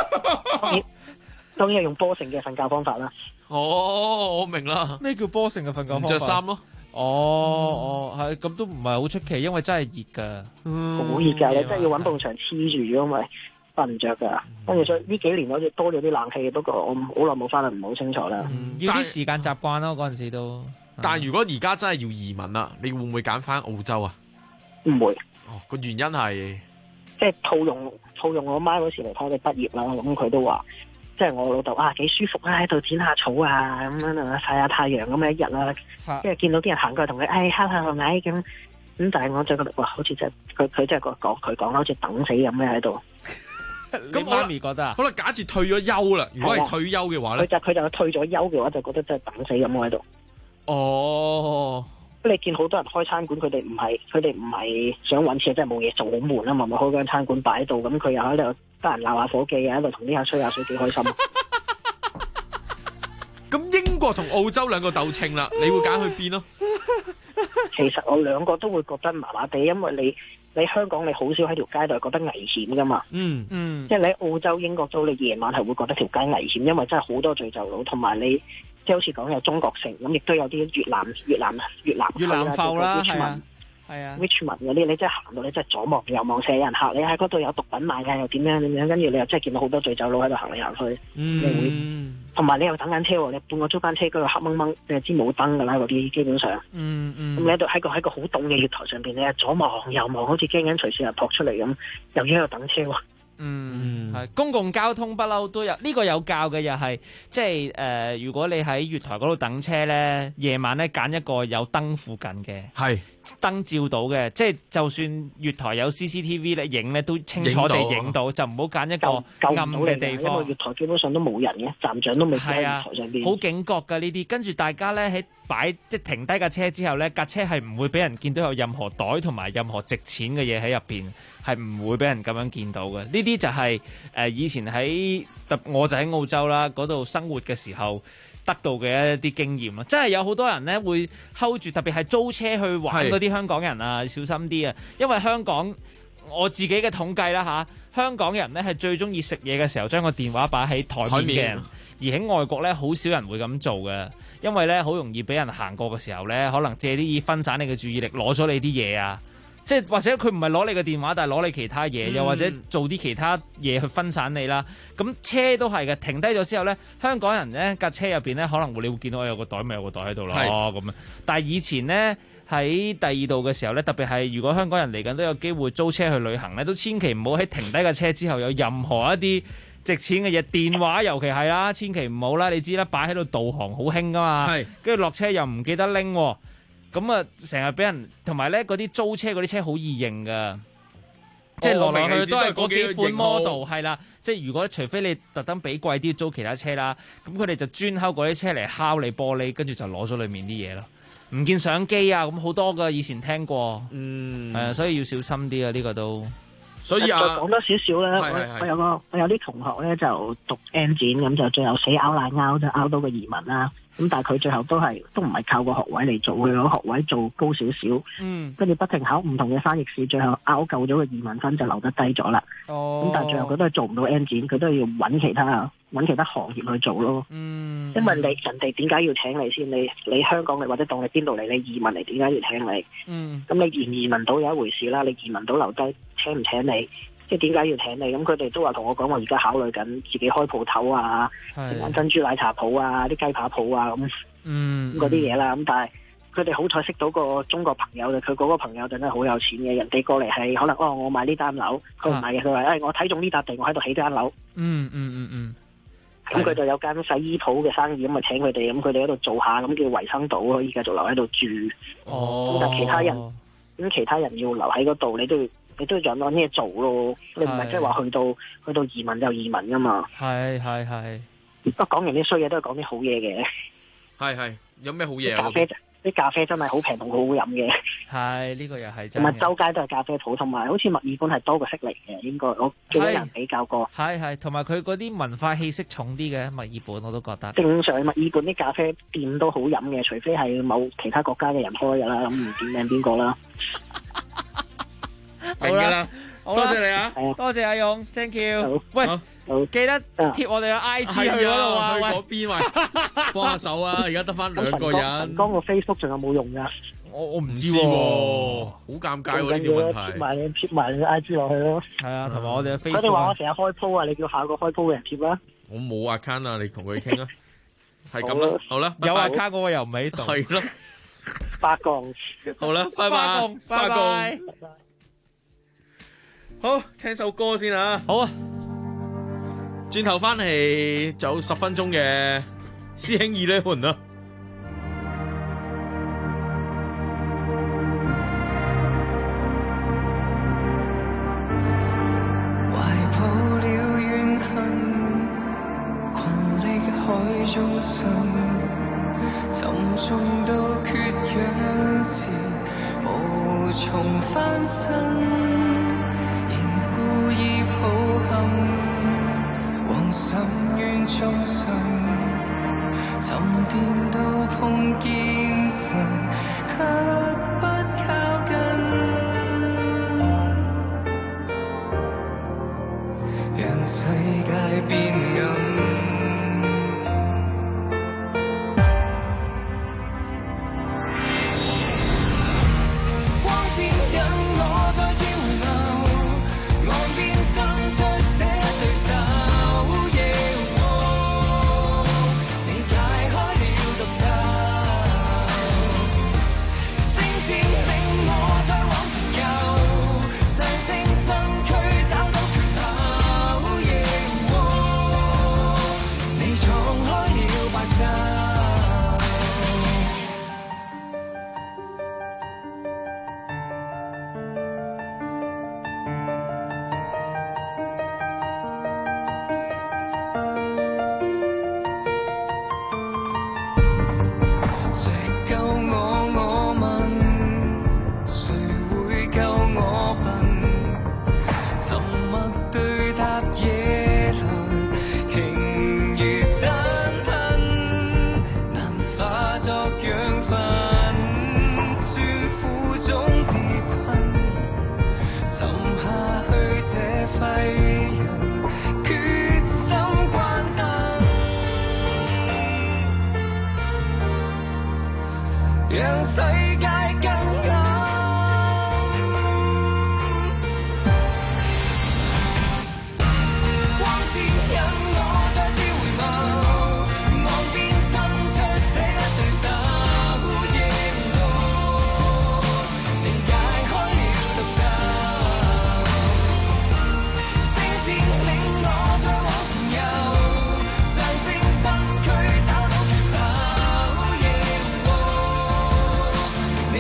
當然係用波性嘅瞓覺方法啦。 哦，我明啦。 咩叫波性嘅瞓覺方法？ 唔着衫咯。 係咁都唔係好出奇，因為真係熱㗎。 好熱㗎，你真係要揾埲牆黐住，因為瞓唔着㗎。跟住所以呢幾年好似多咗啲冷氣，不過我好耐冇翻去，唔好清楚啦。 要啲時間習慣咯，嗰陣時都。 但係如果而家真係要移民啦，你會唔會揀翻澳洲啊？ 唔會。 個原因係即係套用我媽嗰時嚟睇我哋畢業啦，咁佢都話，即係我老豆幾舒服啊，喺度剪下草啊，咁樣啊曬下太陽咁樣一日啦，跟住見到啲人行過嚟同佢敲下個矮咁，但係我就覺得哇，好似真係佢真係佢講好似等死咁嘅喺度。 咁媽咪覺得啊？ 好啦，假設退咗休啦，如果係退休嘅話咧， 佢就退咗休嘅話，就覺得真係等死咁喺度。 哦， 你見好多人開餐館，佢哋唔係想揾錢，真係冇嘢做，好悶啊嘛，咪開間餐館擺喺度，咁佢又喺度得閒鬧下伙計啊，喺度同啲客吹下水，幾開心。 咁英國同澳洲兩個鬥稱啦，你會揀去邊咯？ 其實我兩個都會覺得麻麻地，因為你香港你好少喺條街度係覺得危險噶嘛。 嗯， 即係你喺澳洲、英國都你夜晚係會覺得條街危險，因為真係好多醉酒佬，同埋你即係好似講有中國城咁，亦都有啲越南埠啦，係啊 Richmond 嗰啲，你真係行到你真係左望右望，成日人行，你喺嗰度有毒品賣嘅又點樣，跟住你又真係見到好多醉酒佬喺度行嚟行去，你會同埋你又等緊車喎，你半個鐘班車嗰度黑掹掹，你就知冇燈㗎啦嗰啲基本上。咁你喺度喺個好凍嘅月台上邊，你係左望右望，好似驚緊隨時人撲出嚟咁，又要喺度等車喎。 係公共交通不嬲都有呢個有教嘅，又係即係如果你喺月台嗰度等車咧，夜晚咧揀一個有燈附近嘅，係燈照到嘅，即係就算月台有 CCTV 咧影咧都清楚地影到，就唔好揀一個暗嘅地方。 因為月台基本上都冇人嘅，站長都未喺月台上邊。 好警覺㗎呢啲，跟住大家咧喺即係停低架車之後咧，架車係唔會俾人見到有任何袋同埋任何值錢嘅嘢喺入邊，係唔會俾人咁樣見到嘅。呢啲就係以前我就喺澳洲啦嗰度生活嘅時候得到嘅一啲經驗啦。真係有好多人咧會 hold 住，特別係租車去玩嗰啲香港人啊，小心啲啊！因為香港我自己嘅統計啦香港人咧係最中意食嘢嘅時候將個電話擺喺台面嘅人。而喺外國咧，好少人會咁做嘅，因為咧好容易俾人行過嘅時候咧，可能借啲意分散你嘅注意力，攞咗你啲嘢啊！即係或者佢唔係攞你嘅電話，但係攞你其他嘢，又或者做啲其他嘢去分散你啦。咁車都係嘅，停低咗之後咧，香港人咧架車入邊咧，可能你會見到我有個袋，咪有個袋喺度咯咁樣。但係以前咧喺第二度嘅時候咧，特別係如果香港人嚟緊都有機會租車去旅行咧，都千祈唔好喺停低架車之後有任何一啲值錢嘅嘢，電話尤其係啦，千祈唔好啦，你知啦，擺喺度導航好興噶嘛，跟住落車又唔記得拎，咁啊成日俾人，同埋咧嗰啲租車嗰啲車好易認噶，即係落去都係嗰幾款 model， 係啦，即係如果除非你特登俾貴啲租其他車啦，咁佢哋就專敲嗰啲車嚟敲你玻璃，跟住就攞咗裡面啲嘢咯，唔見相機啊，咁好多噶，以前聽過，所以要小心啲啊，呢個都。 所以講多少少咧，我有啲同學咧就讀 engine 咁，就最後死拗爛拗，就拗到個移民啦。咁但係佢最後都唔係靠個學位嚟做，佢攞學位做高少少，跟住不停考唔同嘅翻譯試，最後拗夠咗個移民分就留得低咗啦。咁但係最後佢都係做唔到 engine，佢都係要揾其他行業去做咯。因為人哋點解要請你先？你香港嚟或者當你邊度嚟，你移民嚟點解要請你？咁你移民到有一回事啦，你移民到留低請唔請你？即係點解要請你？咁佢哋都話同我講，我而家考慮緊自己開鋪頭啊，間珍珠奶茶鋪啊，啲雞扒鋪啊咁嗰啲嘢啦。咁但係佢哋好彩識到個中國朋友，佢嗰個朋友真係好有錢嘅，人哋過嚟係可能我買呢單樓，佢唔係嘅，佢話我睇中呢笪地，我喺度起間樓。 咁佢就有間洗衣鋪嘅生意，咁啊請佢哋，咁佢哋喺度做下，咁叫維生島可以繼續留喺度住。咁但係其他人要留喺嗰度，你都要揾嘢做咯。你唔係即係話去到移民就移民噶嘛。 係。 不過講完啲衰嘢，都係講啲好嘢嘅。 係，有咩好嘢？ 啲咖啡真係好平同好好飲嘅。 係呢個又係真。 同埋周街都係咖啡鋪，同埋好似墨爾本係多過悉尼嘅，應該我記得人比較過。 係，同埋佢嗰啲文化氣息重啲嘅墨爾本我都覺得。 正常墨爾本啲咖啡店都好飲嘅，除非係某其他國家嘅人開㗎啦，咁唔點名邊個啦。 好啦，多謝你啊，多謝阿勇 ，thank you。喂，記得貼我哋嘅 IG 去嗰度啊， 去嗰邊喂，幫下手啊！而家得翻2個人。 晨光個 Facebook 仲有冇用㗎？ 我唔知喎，好尷尬喎呢啲問題。 貼埋你 IG 落去咯。 係啊，同埋我哋嘅 Facebook。 佢哋話我成日開鋪啊，你叫下個開鋪嘅人貼啦。 我冇 account 啊，你同佢傾啊。係咁啦，好啦， 有 account 嗰個又唔喺度。 係咯。 八公。 好啦，拜拜。好，聽首歌先啊。 好啊。 轉頭翻嚟就有10分鐘嘅師兄二呢盤啦。 懷抱了怨恨，群力海中心，沉重到缺氧時，無從翻身。故意抱憾，往深淵中心，沉澱到碰見神，卻不靠近，讓世界變暗。讓世界更暗。光線引我再次回眸，岸邊伸出這對手，你解開了毒咒，聲線令我再往前遊，上升身軀找到缺口。你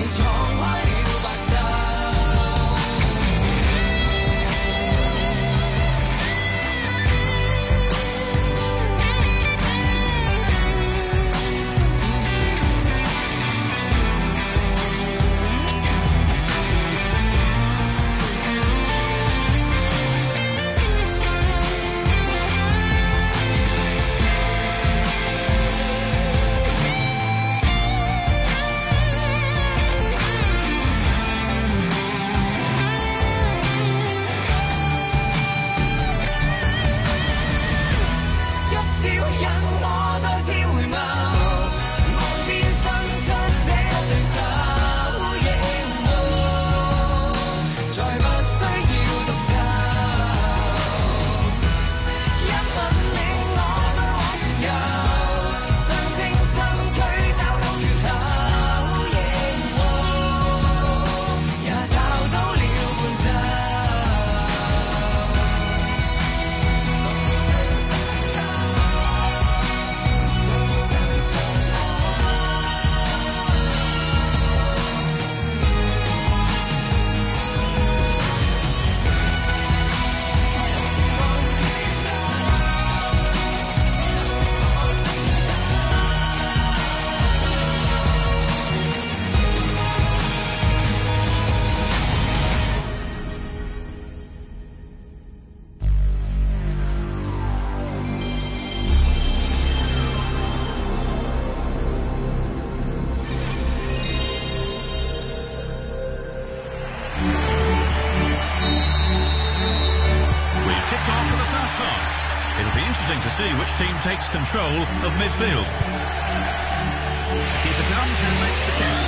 see which team takes control of midfield. Keeper comes and makes the catch.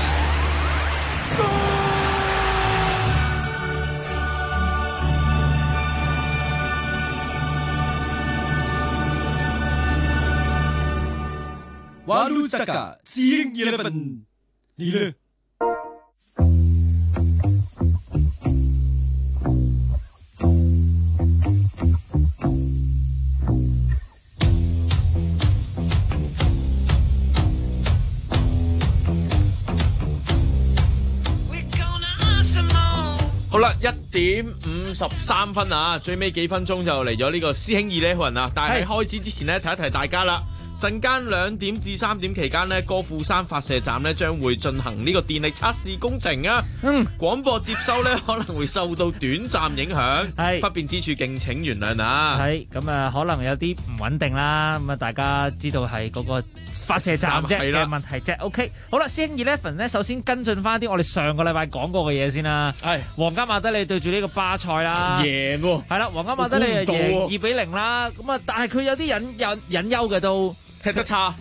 Walu Saka, Seeing 11，你呢？ 好啦，1:53啊，最尾幾分鐘就嚟咗呢個師兄11啊！但係喺開始之前呢，提一提大家啦。陣間2點至3點期間呢，歌賦山發射站呢將會進行呢個電力測試工程啊。廣播接收呢可能會受到短暫影響，不便之處敬請原諒啊。 係咁啊，可能有啲唔穩定啦。咁啊，大家知道係嗰個發射站啫嘅問題啫。OK， 好啦，師兄11呢，首先跟進翻啲我哋上個禮拜講過嘅嘢先啦。係皇家馬德里對住呢個巴塞啦， 贏喎。 係啦，皇家馬德里贏2-0啦。咁啊，但係佢有啲隱憂嘅都。 踢得差，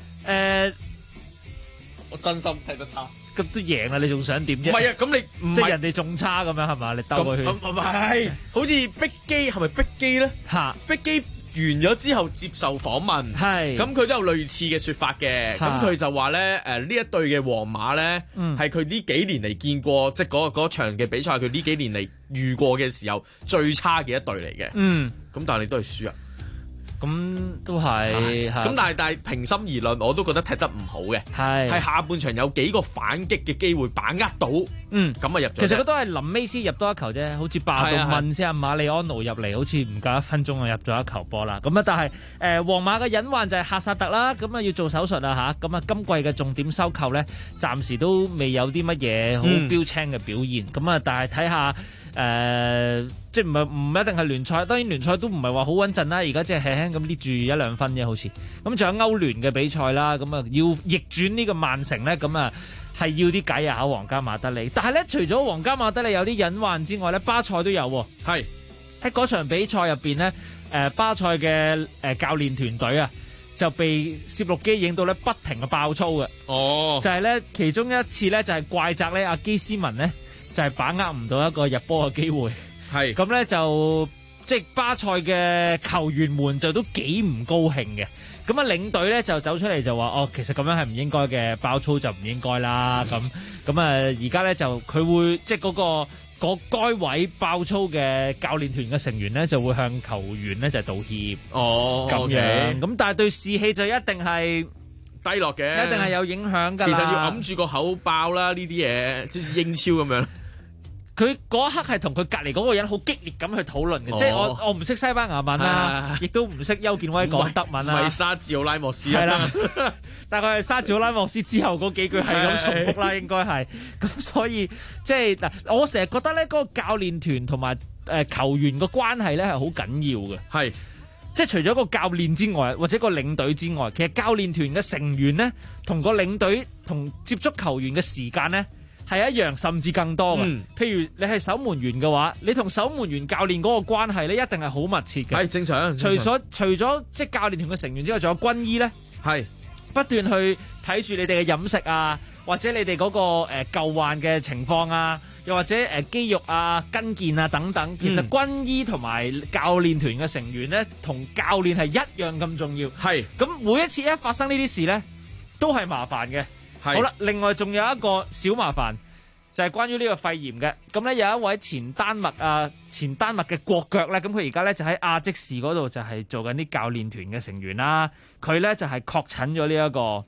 我真心踢得差， 咁都贏啦，你仲想點啫？ 唔係啊，咁你唔即係人哋仲差咁樣係嘛？你兜過去， 唔係，好似逼機係咪逼機咧？嚇，逼機完咗之後接受訪問，係咁佢都有類似嘅説法嘅，咁佢就話咧呢一隊嘅皇馬咧係佢呢幾年嚟見過，即係嗰場嘅比賽，佢呢幾年嚟遇過嘅時候最差嘅一隊嚟嘅。咁但係你都係輸啊！ 咁都係， 咁但係平心而論，我都覺得踢得唔好嘅，係下半場有幾個反擊嘅機會把握到，咁啊入咗。 其實佢都係臨尾先入多一球啫，好似霸到問先阿馬里安奴入嚟，好似唔夠1分鐘就入咗一球波啦。咁啊，但係皇馬嘅隱患就係夏薩特啦，咁啊要做手術啦嚇，咁啊今季嘅重點收購咧，暫時都未有啲乜嘢好標青嘅表現，咁啊但係睇下。即係唔一定係聯賽，當然聯賽都唔係話好穩陣啦。而家即係輕輕咁捏住1-2分啫，好似咁。仲有歐聯嘅比賽啦，咁啊要逆轉呢個曼城咧，咁啊係要啲計啊！考皇家馬德里，但係咧除咗皇家馬德里有啲隱患之外咧，巴塞都有喎。係喺嗰場比賽入邊咧，巴塞嘅教練團隊啊，就被攝錄機影到咧不停嘅爆粗嘅。哦，就係咧其中一次咧就係怪責咧阿基斯文咧。就係把握唔到一個入波嘅機會，係咁咧就即係巴塞嘅球員們就都幾唔高興嘅，咁啊領隊咧就走出嚟就話其實咁樣係唔應該嘅，爆粗就唔應該啦，咁啊而家咧就佢會即係嗰該位爆粗嘅教練團嘅成員咧就會向球員咧就道歉，咁樣，咁但係對士氣就一定係低落嘅， 一定係有影響㗎啦。 其實要揞住個口爆啦，呢啲嘢即係英超咁樣。 佢嗰一刻係同佢隔離嗰個人好激烈咁去討論嘅，即係我唔識西班牙文啦，亦都唔識邱建威講德文啦。 唔係沙治奧拉莫斯係啦，但係沙治奧拉莫斯之後嗰幾句係咁重複啦，應該係咁，所以即係嗱，我成日覺得咧嗰個教練團同埋球員個關係咧係好緊要嘅，係即係除咗個教練之外，或者個領隊之外，其實教練團嘅成員咧同個領隊同接觸球員嘅時間咧係一樣，甚至更多嘅。譬如你係守門員嘅話，你同守門員教練嗰個關係咧，一定係好密切嘅。係正常。除咗即係教練團嘅成員之外，仲有軍醫咧，係不斷去睇住你哋嘅飲食啊，或者你哋嗰個舊患嘅情況啊，又或者肌肉啊、筋腱啊等等。其實軍醫同埋教練團嘅成員咧，同教練係一樣咁重要。係咁每一次一發生呢啲事咧，都係麻煩嘅。好啦，另外仲有一個小麻煩，就係關於呢個肺炎嘅。咁咧有一位前丹麥嘅國腳咧，咁佢而家咧就喺亞積士嗰度就係做緊啲教練團嘅成員啦。佢咧就係確診咗呢一個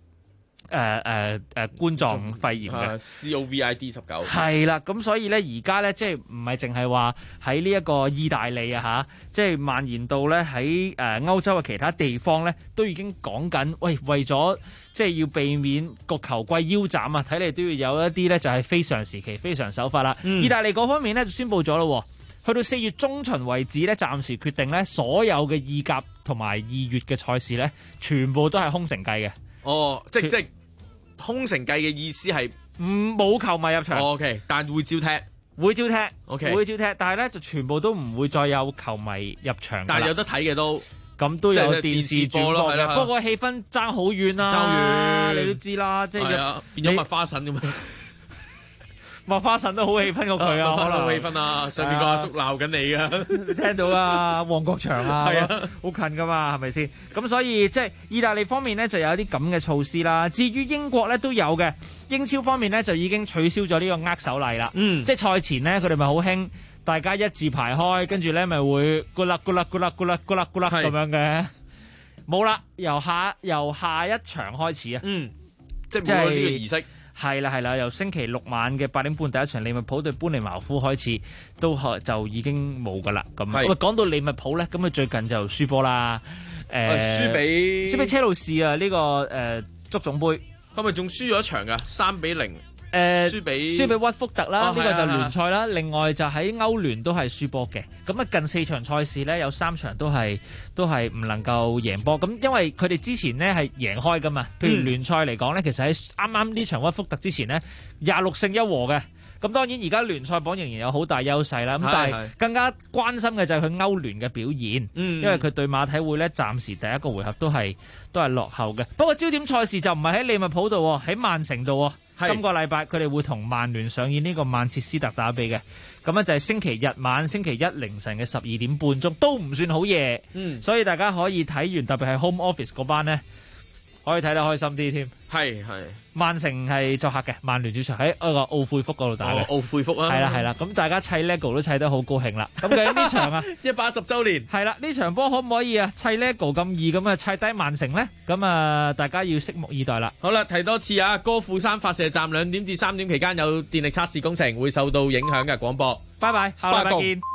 冠狀肺炎嘅 COVID-19。 係啦，咁所以咧而家咧即係唔係淨係話喺呢一個意大利啊嚇，即係蔓延到咧喺歐洲嘅其他地方咧，都已經講緊，喂，為咗即係要避免個球季腰斬啊，睇嚟都要有一啲咧就係非常時期、非常手法啦。意大利嗰方面咧就宣布咗咯，去到4月中旬為止咧，暫時決定咧所有嘅意甲同埋2月嘅賽事咧，全部都係空城計嘅。哦，即空城計嘅意思係冇球迷入場。OK， 但會照踢，會照踢。OK， 會照踢，但係咧就全部都唔會再有球迷入場。但係有得睇嘅都咁都有電視轉播係啦。 嘅，不過氣氛爭好遠啦，你都知啦，即係變咗麥花臣咁樣。 麥花臣都好氣氛過佢啊，可能好氣氛啊！上面個阿叔鬧緊你噶， 你聽到啊，旺角場啊， 係啊， 好近噶嘛，係咪先？咁所以即係意大利方面呢，就有啲咁嘅措施啦。至於英國呢，都有嘅，英超方面呢，就已經取消咗呢個握手禮啦。即係賽前呢，佢哋咪好興，大家一字排開，跟住咧咪會咕啦咕啦咕啦咕啦咕啦咕啦咁樣嘅。冇啦，由下一場開始啊。 即係冇呢個儀式。 係啦，由星期六晚嘅8點半第一場利物浦對般尼茅夫開始，就已經冇噶啦。咁講到利物浦咧，咁佢最近就輸波啦。 輸俾車路士啊！呢個足總杯， 係咪仲輸咗一場噶3-0？輸俾屈福特啦，呢個就聯賽啦。另外就喺歐聯都係輸波嘅。咁啊，近4場賽事咧，有3場都係唔能夠贏波。咁因為佢哋之前呢係贏開噶嘛。譬如聯賽嚟講咧，其實喺啱啱呢場屈福特之前呢，26勝1和嘅。咁當然而家聯賽榜仍然有好大優勢啦。咁但係更加關心嘅就係佢歐聯嘅表現，因為佢對馬體會咧暫時第一個回合都係落後嘅。不過焦點賽事就唔係喺利物浦度，喺曼城度。今個禮拜佢哋會同曼聯上演呢個曼徹斯特打比嘅，咁咧就係星期日晚、星期一凌晨嘅12點半鐘，都唔算好夜，所以大家可以睇完，特別係 home office 嗰班呢，可以睇得開心啲添。係。曼城係作客嘅，曼聯主場喺個奧費福嗰度打嘅。 奧費福啊。 係啦，咁大家砌 LEGO 都砌得好高興啦。咁究竟呢場啊 110週年係啦，呢場波可唔可以啊砌 LEGO 咁易咁啊砌低曼城呢？咁啊大家要拭目以待啦。 好啦，提多次啊，歌賦山發射站2點至3點期間有電力測試工程會受到影響嘅廣播。 拜拜，下禮拜見。